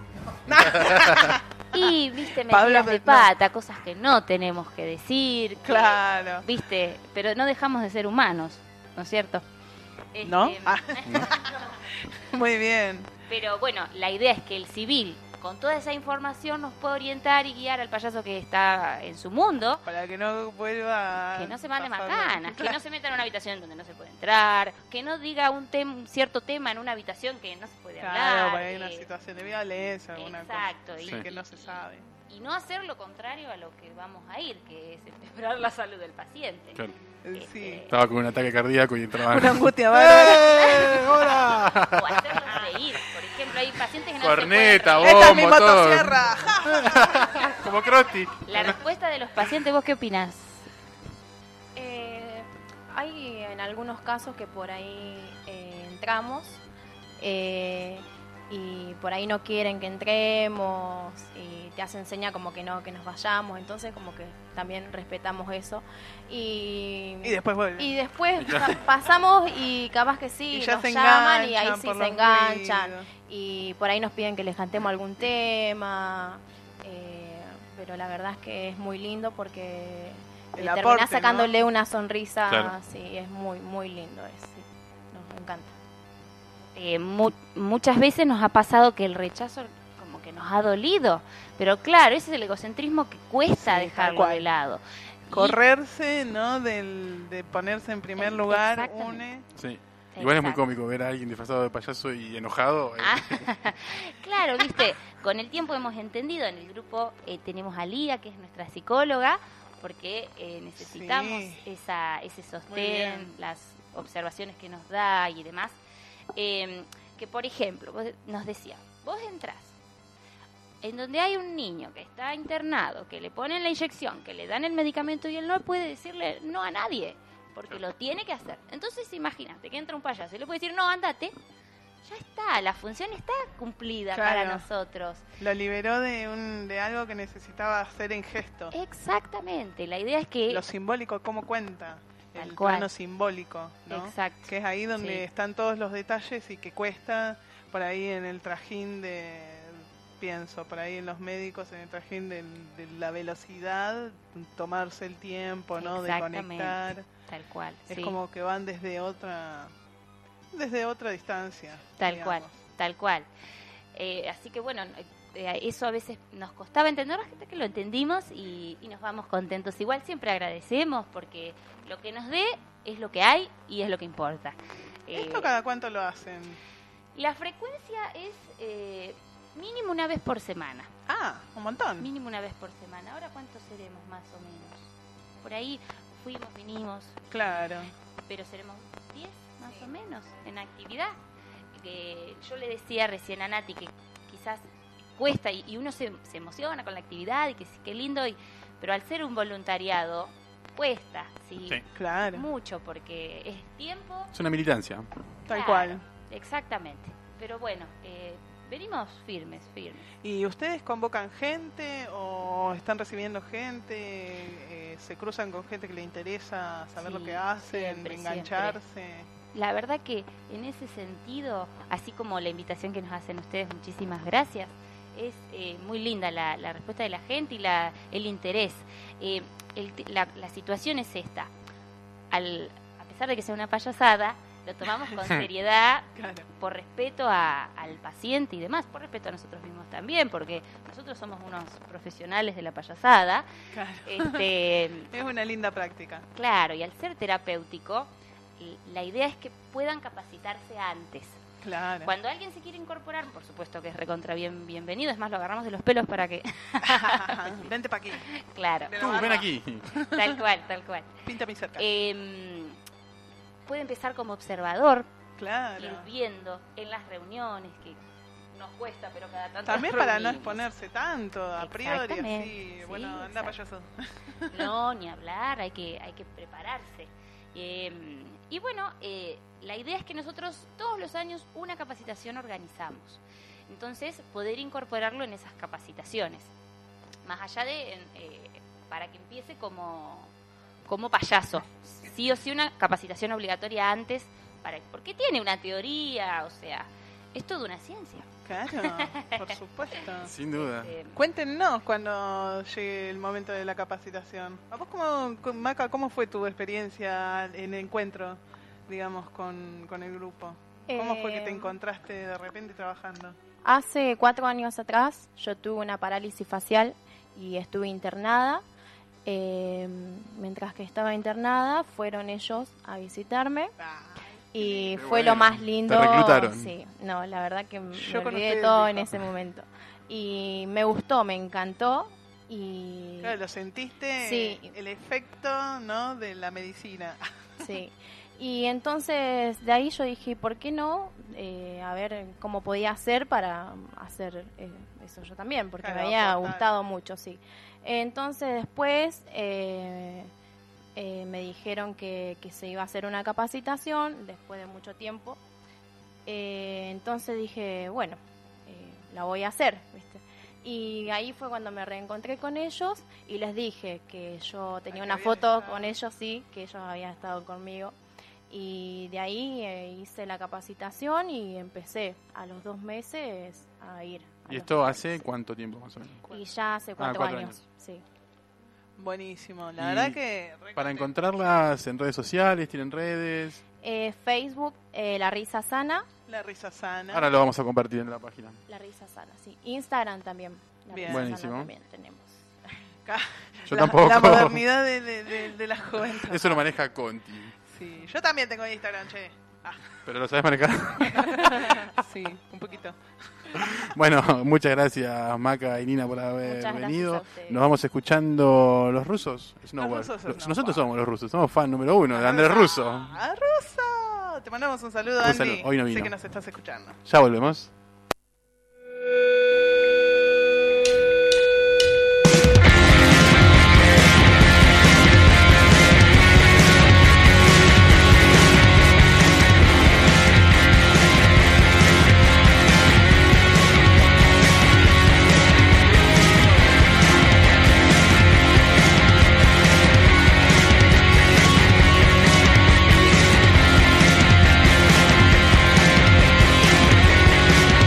y viste, Pablo, metidas de no. pata, cosas que no tenemos que decir. que- Claro. Viste, pero no dejamos de ser humanos, ¿no es cierto? ¿No? Este, Ah. Muy bien. Pero bueno, la idea es que el civil, con toda esa información, nos puede orientar y guiar al payaso que está en su mundo, Para que no vuelva. que no se mande pasar- macanas, que Claro. no se meta en una habitación donde no se puede entrar, que no diga un cierto tema en una habitación que no se puede Claro, hablar. porque hay una situación de violencia, alguna Exacto, cosa. y- Sí, que no se sabe. Y no hacer lo contrario a lo que vamos a ir, que es empeorar la salud del paciente. Claro. Sí. Estaba con un ataque cardíaco y entraban. Una angustia bárbara. ¡Eh! ¡Hola! O hacerlos reír. Por ejemplo, hay pacientes que no Corneta, se pueden reír. Esta es mi bombo, todo. motosierra. Como Crosti. La respuesta de los pacientes, ¿vos qué opinás? Hay en algunos casos que por ahí entramos y por ahí no quieren que entremos y te hacen seña como que no, que nos vayamos, entonces como que también respetamos eso y después vuelven. y después pasamos y capaz que sí, Y ya nos se llaman y ahí enganchan sí por se los enganchan ruidos. y por ahí nos piden que les cantemos algún tema, pero la verdad es que es muy lindo porque El terminás aporte, sacándole ¿no? una sonrisa, Claro. sí, es muy, muy lindo, sí, nos encanta. Muchas veces nos ha pasado que el rechazo como que nos ha dolido, pero claro, ese es el egocentrismo que cuesta Sí, tal dejarlo cual. de lado. Y- Correrse, ¿no? de ponerse en primer lugar, Exactamente. une. Sí. Igual es muy Exacto. cómico ver a alguien disfrazado de payaso y enojado. Ah, claro, viste, con el tiempo hemos entendido, en el grupo tenemos a Lía, que es nuestra psicóloga, porque necesitamos Sí. ese Muy sostén, bien. las observaciones que nos da y demás. Que por ejemplo, nos decía, vos entrás en donde hay un niño que está internado, que le ponen la inyección, que le dan el medicamento y él no puede decirle no a nadie, porque lo tiene que hacer. Entonces imagínate que entra un payaso y le puede decir no, andate. Ya está, la función está cumplida Claro. para nosotros. Lo liberó de algo que necesitaba hacer en gesto. Exactamente, la idea es que... Lo simbólico, ¿cómo cuenta? Tal El cual. plano simbólico, ¿no? Exacto. Que es ahí donde Sí. están todos los detalles y que cuesta por ahí en el trajín pienso, por ahí en los médicos, en el trajín de la velocidad, tomarse el tiempo, ¿no? De Exactamente, conectar. tal cual. Es sí. como que van desde otra distancia. Tal digamos. cual, tal cual. Así que bueno, eso a veces nos costaba entender, la gente que lo entendimos y nos vamos contentos. Igual siempre agradecemos porque lo que nos dé es lo que hay y es lo que importa. ¿Esto cada cuánto lo hacen? La frecuencia es mínimo una vez por semana. Ah, un montón. Mínimo una vez por semana. Ahora, ¿cuántos seremos más o menos? Por ahí fuimos, vinimos. Claro. Pero seremos 10 más o menos en actividad. Yo le decía recién a Nati que quizás cuesta y uno se emociona con la actividad y que sí, qué lindo, pero al ser un voluntariado cuesta, sí, Sí. Claro. mucho porque es tiempo. Es una militancia. Tal Claro, cual. Exactamente. Pero bueno, venimos firmes. ¿Y ustedes convocan gente o están recibiendo gente? ¿Se cruzan con gente que le interesa saber Sí, lo que hacen, siempre, engancharse? La verdad que en ese sentido, así como la invitación que nos hacen ustedes, muchísimas gracias, es muy linda la respuesta de la gente y el interés. La situación es esta. A pesar de que sea una payasada, lo tomamos con seriedad, Claro. por respeto al paciente y demás, por respeto a nosotros mismos también, porque nosotros somos unos profesionales de la payasada. Claro. Es una linda práctica. Claro, y al ser terapéutico, la idea es que puedan capacitarse antes. Claro. Cuando alguien se quiere incorporar, por supuesto que es recontra bienvenido, es más, lo agarramos de los pelos para que... Vente para aquí. Claro. De la Tú, ven barba. aquí. Tal cual. Pinta mi cerca. Puede empezar como observador, Claro. ir viendo en las reuniones que nos cuesta, pero cada tanto También nos para no reunimos. exponerse tanto, a priori, Exactamente, así. sí, Bueno, anda exacto. payaso. No, ni hablar, hay que prepararse. Y bueno, la idea es que nosotros todos los años una capacitación organizamos. Entonces, poder incorporarlo en esas capacitaciones. Más allá de, para que empiece como payaso. Sí o sí una capacitación obligatoria antes, porque tiene una teoría, o sea, es toda una ciencia. Claro, por supuesto. Sin duda. Cuéntenos cuando llegue el momento de la capacitación. ¿A vos, Maca, cómo fue tu experiencia en el encuentro, digamos, con el grupo? ¿Cómo fue que te encontraste de repente trabajando? Hace 4 años atrás yo tuve una parálisis facial y estuve internada. Mientras que estaba internada, fueron ellos a visitarme. Y Qué fue bueno. lo más lindo. ¿Te reclutaron? Sí, no, la verdad que Yo me con olvidé de ustedes, todo dijo. en ese momento. Y me gustó, me encantó. Y Claro, lo sentiste, Sí. el efecto, ¿no?, de la medicina. sí. Y entonces de ahí yo dije, ¿por qué no? A ver cómo podía hacer para hacer eso yo también, porque Claro, me había aportar. gustado mucho, sí. Entonces después me dijeron que se iba a hacer una capacitación después de mucho tiempo. Entonces dije, bueno, la voy a hacer, ¿viste? Y ahí fue cuando me reencontré con ellos y les dije que yo tenía Ay, una que habían foto estado. con ellos, sí, que ellos habían estado conmigo. Y de ahí hice la capacitación y empecé a los 2 meses a ir. a ¿Y los esto talleres. hace cuánto tiempo más o menos? Y ya hace 4 4 años, años. sí. Buenísimo, la Y verdad que... Para encontrarlas en redes sociales, tienen redes. Facebook, La Risa Sana. La risa sana. Ahora lo vamos a compartir en la página. La Risa Sana, sí. Instagram también. La Bien. Risa Buenísimo. Sana también tenemos. Yo la, tampoco. La modernidad de la juventud. Eso lo maneja Conti. Sí, yo también tengo Instagram, che. Pero lo sabes manejar. Sí, un poquito. Bueno, muchas gracias Maca y Nina por haber Muchas gracias venido. a ustedes. Nos vamos escuchando los rusos. Snowboard. rusos Snowboard. Nosotros somos los rusos, somos fan número 1 de Andrés Russo. ¡Ah, Ruso! Te mandamos un saludo, Un Andy. saludo. Hoy no Sé vino. que nos estás escuchando. Ya volvemos. Thank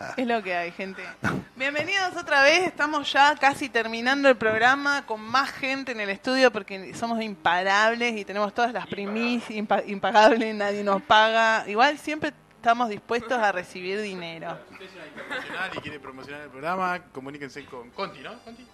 Es lo que hay, gente. Bienvenidos otra vez. Estamos ya casi terminando el programa con más gente en el estudio porque somos imparables y tenemos todas las primicias impagables, nadie nos paga. Igual siempre estamos dispuestos a recibir dinero. Si usted es una internacional y quiere promocionar el programa, comuníquense con Conti, ¿no? ¿Conti?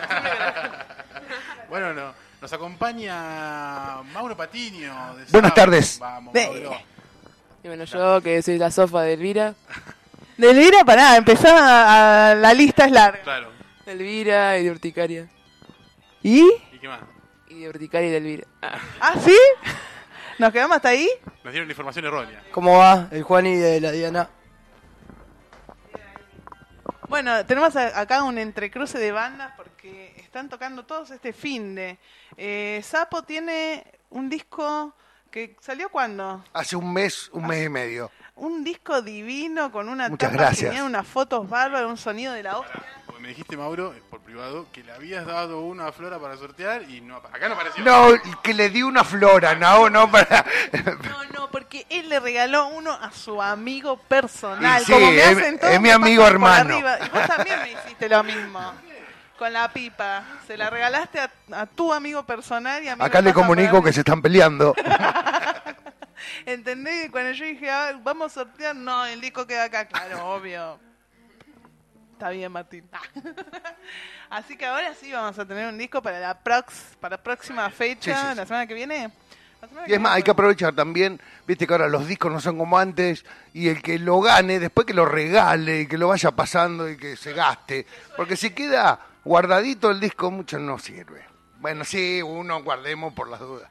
Bueno, nos acompaña Mauro Patiño. De Buenas tardes. Vamos, Mauro. Y bueno, yo que soy la sofa de Elvira. De Elvira, pará, empezá, la lista es larga. Claro. De Elvira y de Urticaria. ¿Y? ¿Y qué más? Y de Urticaria y de Elvira. ¿Ah, sí? ¿Nos quedamos hasta ahí? Nos dieron información errónea. ¿Cómo va? El Juani de la Diana. Bueno, tenemos acá un entrecruce de bandas porque están tocando todos este finde. Sapo tiene un disco que salió ¿cuándo? Hace un mes y medio. Un disco divino con una Muchas tapa gracias. genial, unas fotos bárbaras, un sonido de la hostia. Porque me dijiste, Mauro, por privado, que le habías dado una flora para sortear y no, acá no apareció. No, que le di una flora, no para... No, porque él le regaló uno a su amigo personal. Y sí, como me hacen todos, es mi me amigo pasan por hermano. arriba. Y vos también me hiciste lo mismo. Con la pipa. Se la regalaste a tu amigo personal y a mí Acá me le pasan por comunico que se están peleando. ¿Entendés? Que cuando yo dije, vamos a sortear, no, el disco queda acá. Claro, obvio. Está bien, Martín. Así que ahora sí vamos a tener un disco para la próxima fecha, Sí. la semana que viene. Y es más, hay que aprovechar también, viste que ahora los discos no son como antes, y el que lo gane, después que lo regale, y que lo vaya pasando y que se gaste. Porque si queda guardadito el disco, mucho no sirve. Bueno, sí, uno guardemos por las dudas.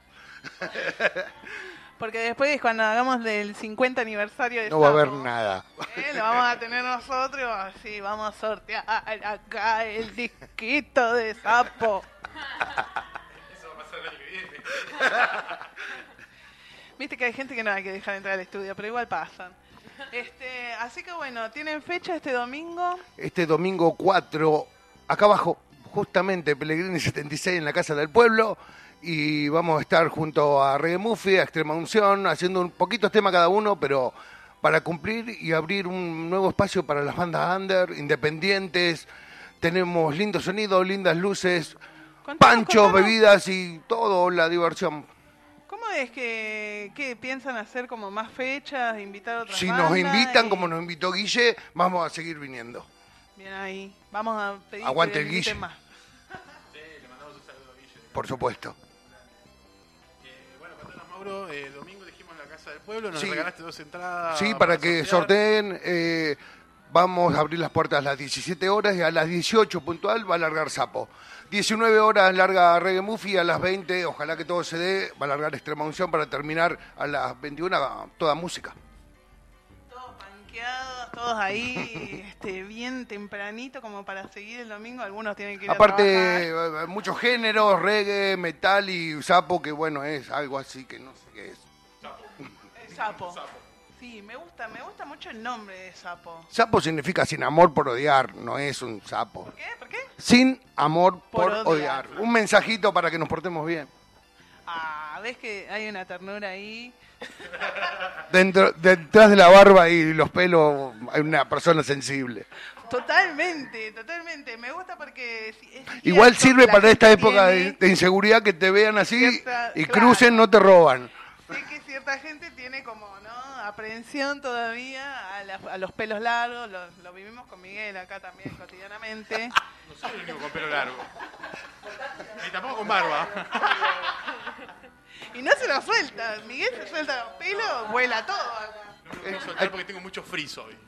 Porque después cuando hagamos del 50 aniversario de No va a Sapo, haber nada. lo vamos a tener nosotros, así vamos a sortear acá el disquito de Sapo. Eso va a pasar el año que viene. Viste que hay gente que no hay que dejar entrar al estudio, pero igual pasan. Así que bueno, ¿tienen fecha este domingo? Este domingo 4, acá abajo, justamente Pellegrini 76 en la Casa del Pueblo, y vamos a estar junto a Reggae Muffy, a Extrema Unción, haciendo un poquito tema cada uno, pero para cumplir y abrir un nuevo espacio para las bandas under, independientes. Tenemos lindo sonido, lindas luces, panchos, bebidas y todo, la diversión. ¿Cómo es que piensan hacer como más fechas, invitar a otras Si bandas? nos invitan, como nos invitó Guille, vamos a seguir viniendo. Bien ahí, vamos a pedir Aguante que el inviten Guille. más. Sí, le mandamos un saludo a Guille. Por supuesto. Bueno, contanos, Mauro, domingo dijimos en la Casa del Pueblo, nos Sí. regalaste 2 entradas. Sí, para que sorteen, vamos a abrir las puertas a las 17 horas y a las 18 puntual va a largar Sapo. 19 horas larga Reggae Muffy, a las 20, ojalá que todo se dé, va a largar Extrema Unción para terminar a las 21 toda música. Todos panqueados, todos ahí, bien tempranito como para seguir el domingo. Algunos tienen que ir a Aparte, muchos géneros, reggae, metal y Sapo, que bueno, es algo así que no sé qué es. Sapo. Sí, me gusta mucho el nombre de Sapo. Sapo significa sin amor por odiar, no es un sapo. ¿Por qué? ¿Por qué? Sin amor por Por odiar. Un mensajito para que nos portemos bien. ¿Ves que hay una ternura ahí? Detrás de la barba y los pelos hay una persona sensible. Totalmente. Me gusta porque... Igual sirve la para esta gente época tiene de inseguridad que te vean así cierta- y claro. crucen, no te roban. Sé que cierta gente tiene como, ¿no? Aprehensión todavía a los pelos largos. Lo vivimos con Miguel acá también cotidianamente. No soy el único con pelo largo. Ni tampoco con barba. Y no se lo suelta. Miguel se suelta los pelos, vuela todo acá. No me puedo soltar porque tengo mucho frizz hoy.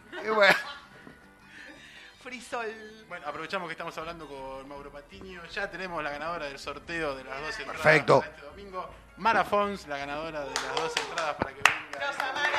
Frisol. Bueno, aprovechamos que estamos hablando con Mauro Patiño. Ya tenemos la ganadora del sorteo de las 2 entradas Perfecto. para este domingo. Mara Fons, la ganadora de las 2 entradas para que venga.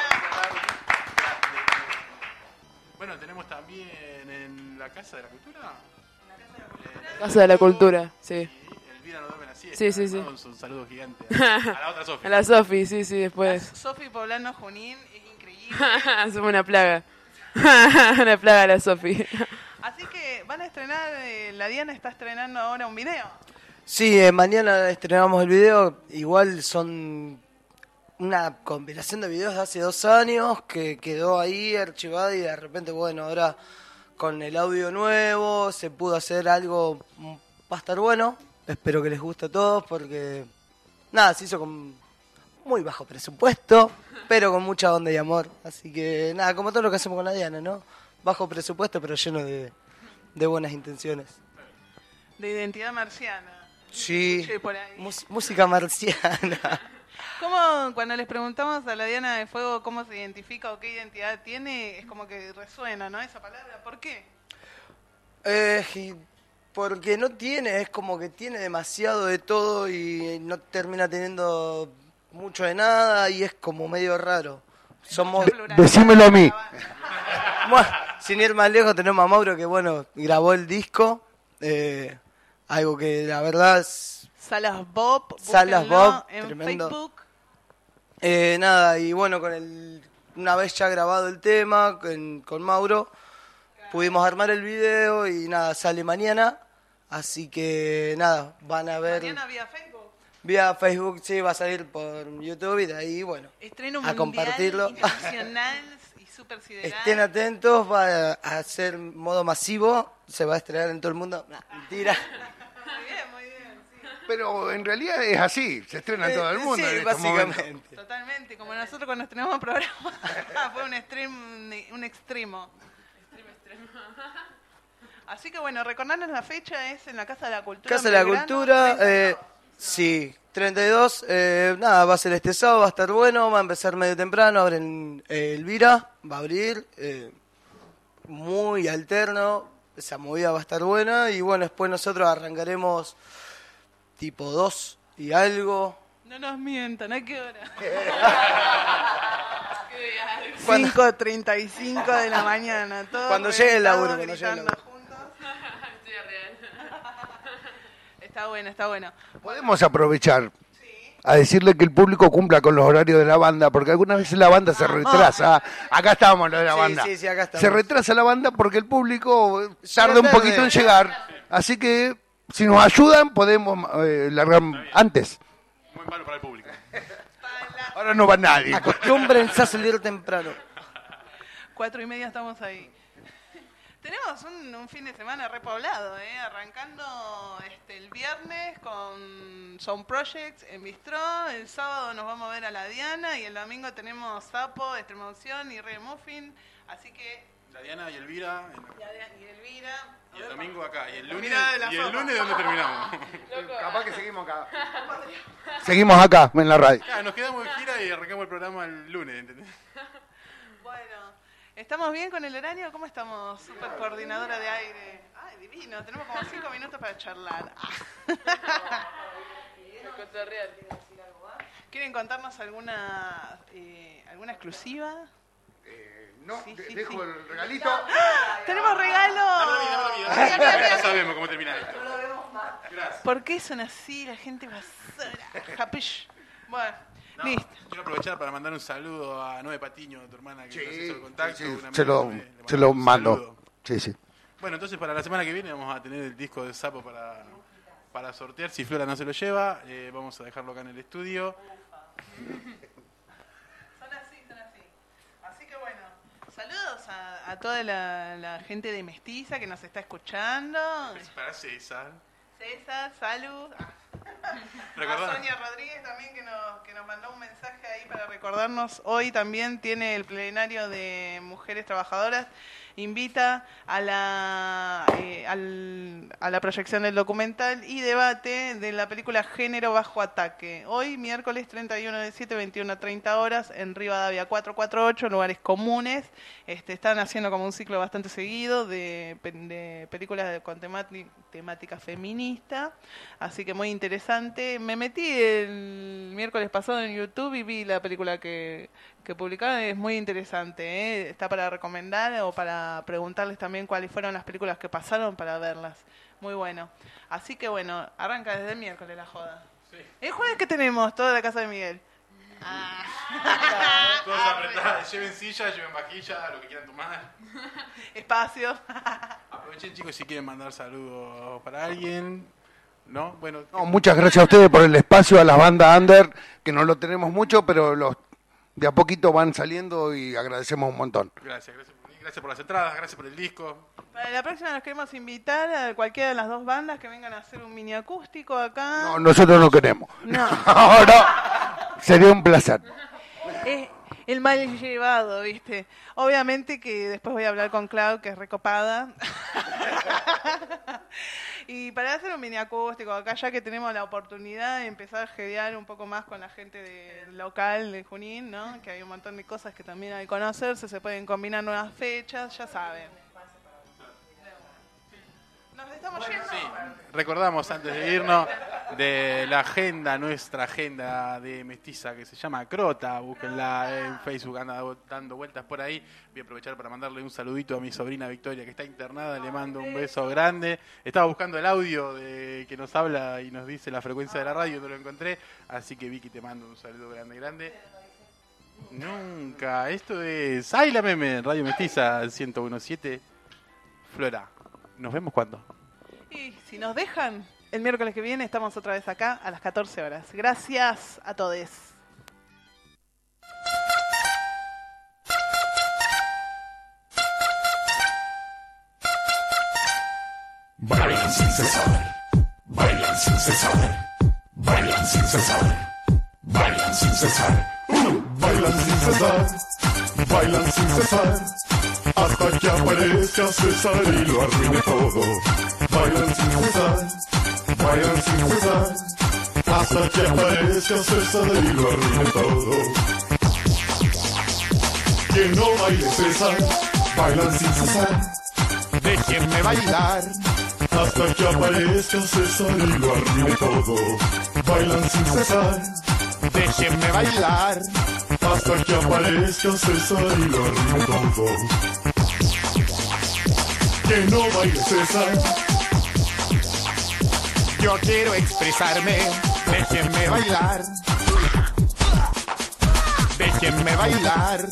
Bueno, tenemos también en la Casa de la Cultura. Casa de la Cultura, sí. Elvira no duerme la siesta. Sí, sí, sí. ¿no? Un saludo gigante a la otra Sofi. A la Sofi, sí, después. Sofi Poblano Junín es increíble. Somos una plaga. Una plaga la Sofi. Así que van a estrenar, la Diana está estrenando ahora un video. Sí, mañana estrenamos el video. Igual son una compilación de videos de hace 2 años que quedó ahí archivada y de repente, bueno, ahora con el audio nuevo se pudo hacer algo, va a estar bueno. Espero que les guste a todos porque, nada, se hizo con muy bajo presupuesto, pero con mucha onda y amor. Así que, nada, como todo lo que hacemos con la Diana, ¿no? Bajo presupuesto, pero lleno de buenas intenciones. De identidad marciana. Sí, Escuché por ahí. música marciana. ¿Cómo, cuando les preguntamos a la Diana de Fuego cómo se identifica o qué identidad tiene, es como que resuena, ¿no? Esa palabra. ¿Por qué? Porque no tiene, es como que tiene demasiado de todo y no termina teniendo mucho de nada y es como medio raro. Somos... Decímelo a mí. Bueno, sin ir más lejos tenemos a Mauro que, bueno, grabó el disco, algo que la verdad es... Salas Bob, Salas búsquenlo Bob, en tremendo. Facebook. Nada, y bueno, una vez ya grabado el tema con Mauro, pudimos armar el video y nada, sale mañana, así que nada, van a ver... Mañana vía Facebook. Vía Facebook, sí, va a salir por YouTube y de ahí, bueno, Estreno a mundial, compartirlo. internacional y súper sideral. Estén atentos, va a ser modo masivo, se va a estrenar en todo el mundo. Nah, mentira. Muy bien, sí. Pero en realidad es así, se estrena en todo el mundo. Sí, en estos momentos. básicamente. Totalmente, como nosotros cuando estrenamos programa, fue un extremo. Así que bueno, recordarnos la fecha, es en la Casa de la Cultura. Casa de la Belgrano, Cultura, 32. sí, 32, nada, va a ser este sábado, va a estar bueno, va a empezar medio temprano, abren Elvira, va a abrir, muy alterno, esa movida va a estar buena y bueno, después nosotros arrancaremos tipo 2 y algo. No nos mientan, ¿a qué hora? Cuando- 5:35 de la mañana. Todos Cuando llegue el laburo, reventados, cuando llegue el gritando juntos. Está bueno, está bueno. Podemos aprovechar a decirle que el público cumpla con los horarios de la banda, porque algunas veces la banda se retrasa. Acá estábamos, lo de la Sí, banda. sí, acá estamos. Se retrasa la banda porque el público tarda Llega un poquito tarde. en llegar. Así que si nos ayudan, podemos largar antes. Muy malo para el público. Ahora no va nadie. Acostúmbrense a salir temprano. 4:30 estamos ahí. Tenemos un fin de semana repoblado, arrancando el viernes con Sound Projects en Bistró, el sábado nos vamos a ver a la Diana y el domingo tenemos Sapo, Extremaunción y Reggae Muffin, así que... La Diana y Elvira. Y Elvira... Y el domingo acá. Y el lunes, Mirada de la ¿y el sopa. lunes dónde terminamos? Capaz que seguimos acá. Seguimos acá, en la radio. Claro, nos quedamos en gira y arrancamos el programa el lunes, ¿entendés? Bueno, ¿estamos bien con el horario? ¿Cómo estamos? Super coordinadora de aire. Ay, divino, tenemos como 5 minutos para charlar. ¿Quieren contarnos alguna exclusiva? No, Sí, dejo sí. el regalito. ¡Tenemos regalo! Ya sabemos cómo termina esto. Gracias. ¿Por qué son así la gente basura? Japish. Bueno, No, listo. quiero aprovechar para mandar un saludo a Noé Patiño, tu hermana, que nos hizo el contacto. Sí, una se amiga lo, Noé, le se lo un mando. saludo. Sí, sí. Bueno, entonces para la semana que viene vamos a tener el disco de Sapo para sortear. Si Flora no se lo lleva, vamos a dejarlo acá en el estudio. Son así. Así que bueno, saludos a toda la gente de Mestiza que nos está escuchando. Para César. César, salud. Recordá. A Sonia Rodríguez también que nos mandó un mensaje ahí para recordarnos. Hoy también tiene el plenario de Mujeres Trabajadoras. Invita a la proyección del documental y debate de la película Género Bajo Ataque. Hoy, miércoles 31 del 7, 21 a 30 horas, en Rivadavia 448, lugares comunes. Están haciendo como un ciclo bastante seguido de películas con temática feminista. Así que muy interesante. Me metí el miércoles pasado en YouTube y vi la película que publicaron. Es muy interesante, Está para recomendar o para preguntarles también cuáles fueron las películas que pasaron para verlas. Muy bueno. Así que bueno, arranca desde el miércoles la joda. Sí. El jueves que tenemos, toda la casa de Miguel. Todos apretados, lleven silla, lleven vajilla, lo que quieran tomar. Espacio. Aprovechen, chicos, si quieren mandar saludos para alguien. ¿No? Bueno, No, muchas gracias a ustedes por el espacio, a las bandas under, que no lo tenemos mucho, pero los de a poquito van saliendo y agradecemos un montón. Gracias por las entradas, gracias por el disco. Para la próxima nos queremos invitar a cualquiera de las dos bandas que vengan a hacer un mini acústico acá. No, nosotros no queremos. No. No, sería un placer. El mal llevado, ¿viste? Obviamente que después voy a hablar con Clau, que es recopada. Y para hacer un mini acústico acá, ya que tenemos la oportunidad de empezar a gedear un poco más con la gente del local de Junín, ¿no? Que hay un montón de cosas que también hay que conocerse, se pueden combinar nuevas fechas, ya saben. Nos estamos yendo. Sí, recordamos antes de irnos de la agenda, nuestra agenda de Mestiza, que se llama Crota. Búsquenla en Facebook, anda dando vueltas por ahí. Voy a aprovechar para mandarle un saludito a mi sobrina Victoria, que está internada. Le mando un beso grande. Estaba buscando el audio de que nos habla y nos dice la frecuencia de la radio, no lo encontré. Así que Vicky, te mando un saludo grande. Nunca. Esto es ¡Ay, la meme! Radio Mestiza 101.7 Flora. Nos vemos cuando. Y si nos dejan, el miércoles que viene estamos otra vez acá a las 14 horas. Gracias a todos. Bailan sin cesar, bailan sin cesar, bailan sin cesar, bailan sin cesar. Bailan sin cesar, bailan sin cesar, hasta que aparezca César y lo arruine todo. Bailan sin cesar, bailan sin cesar, hasta que aparezca César y lo arruine todo. Que no baile César, bailan sin cesar, déjenme bailar, hasta que aparezca César y lo arruine todo. Bailan sin cesar, déjenme bailar, hasta que aparezca César y lo arruine todo. Que no baile César, yo quiero expresarme, déjenme bailar, déjenme bailar.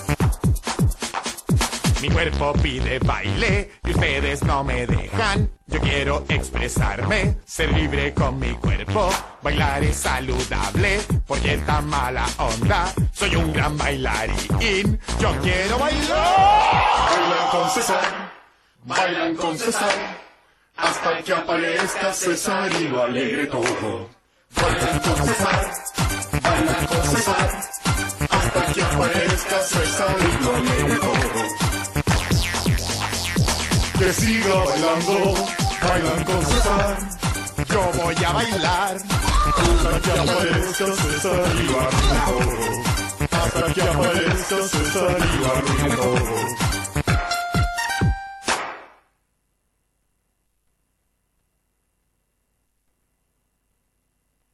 Mi cuerpo pide baile y ustedes no me dejan. Yo quiero expresarme, ser libre con mi cuerpo. Bailar es saludable, porque tan mala onda. Soy un gran bailarín, yo quiero bailar. Bailan con César, bailan con César, hasta que aparezca César y lo alegre todo. Bailan con César, bailan con César, hasta que aparezca César y lo alegre todo. Que siga bailando, bailan con César, yo voy a bailar, hasta que aparezca César y lo arruine todo, hasta que aparezca César y lo arruine todo.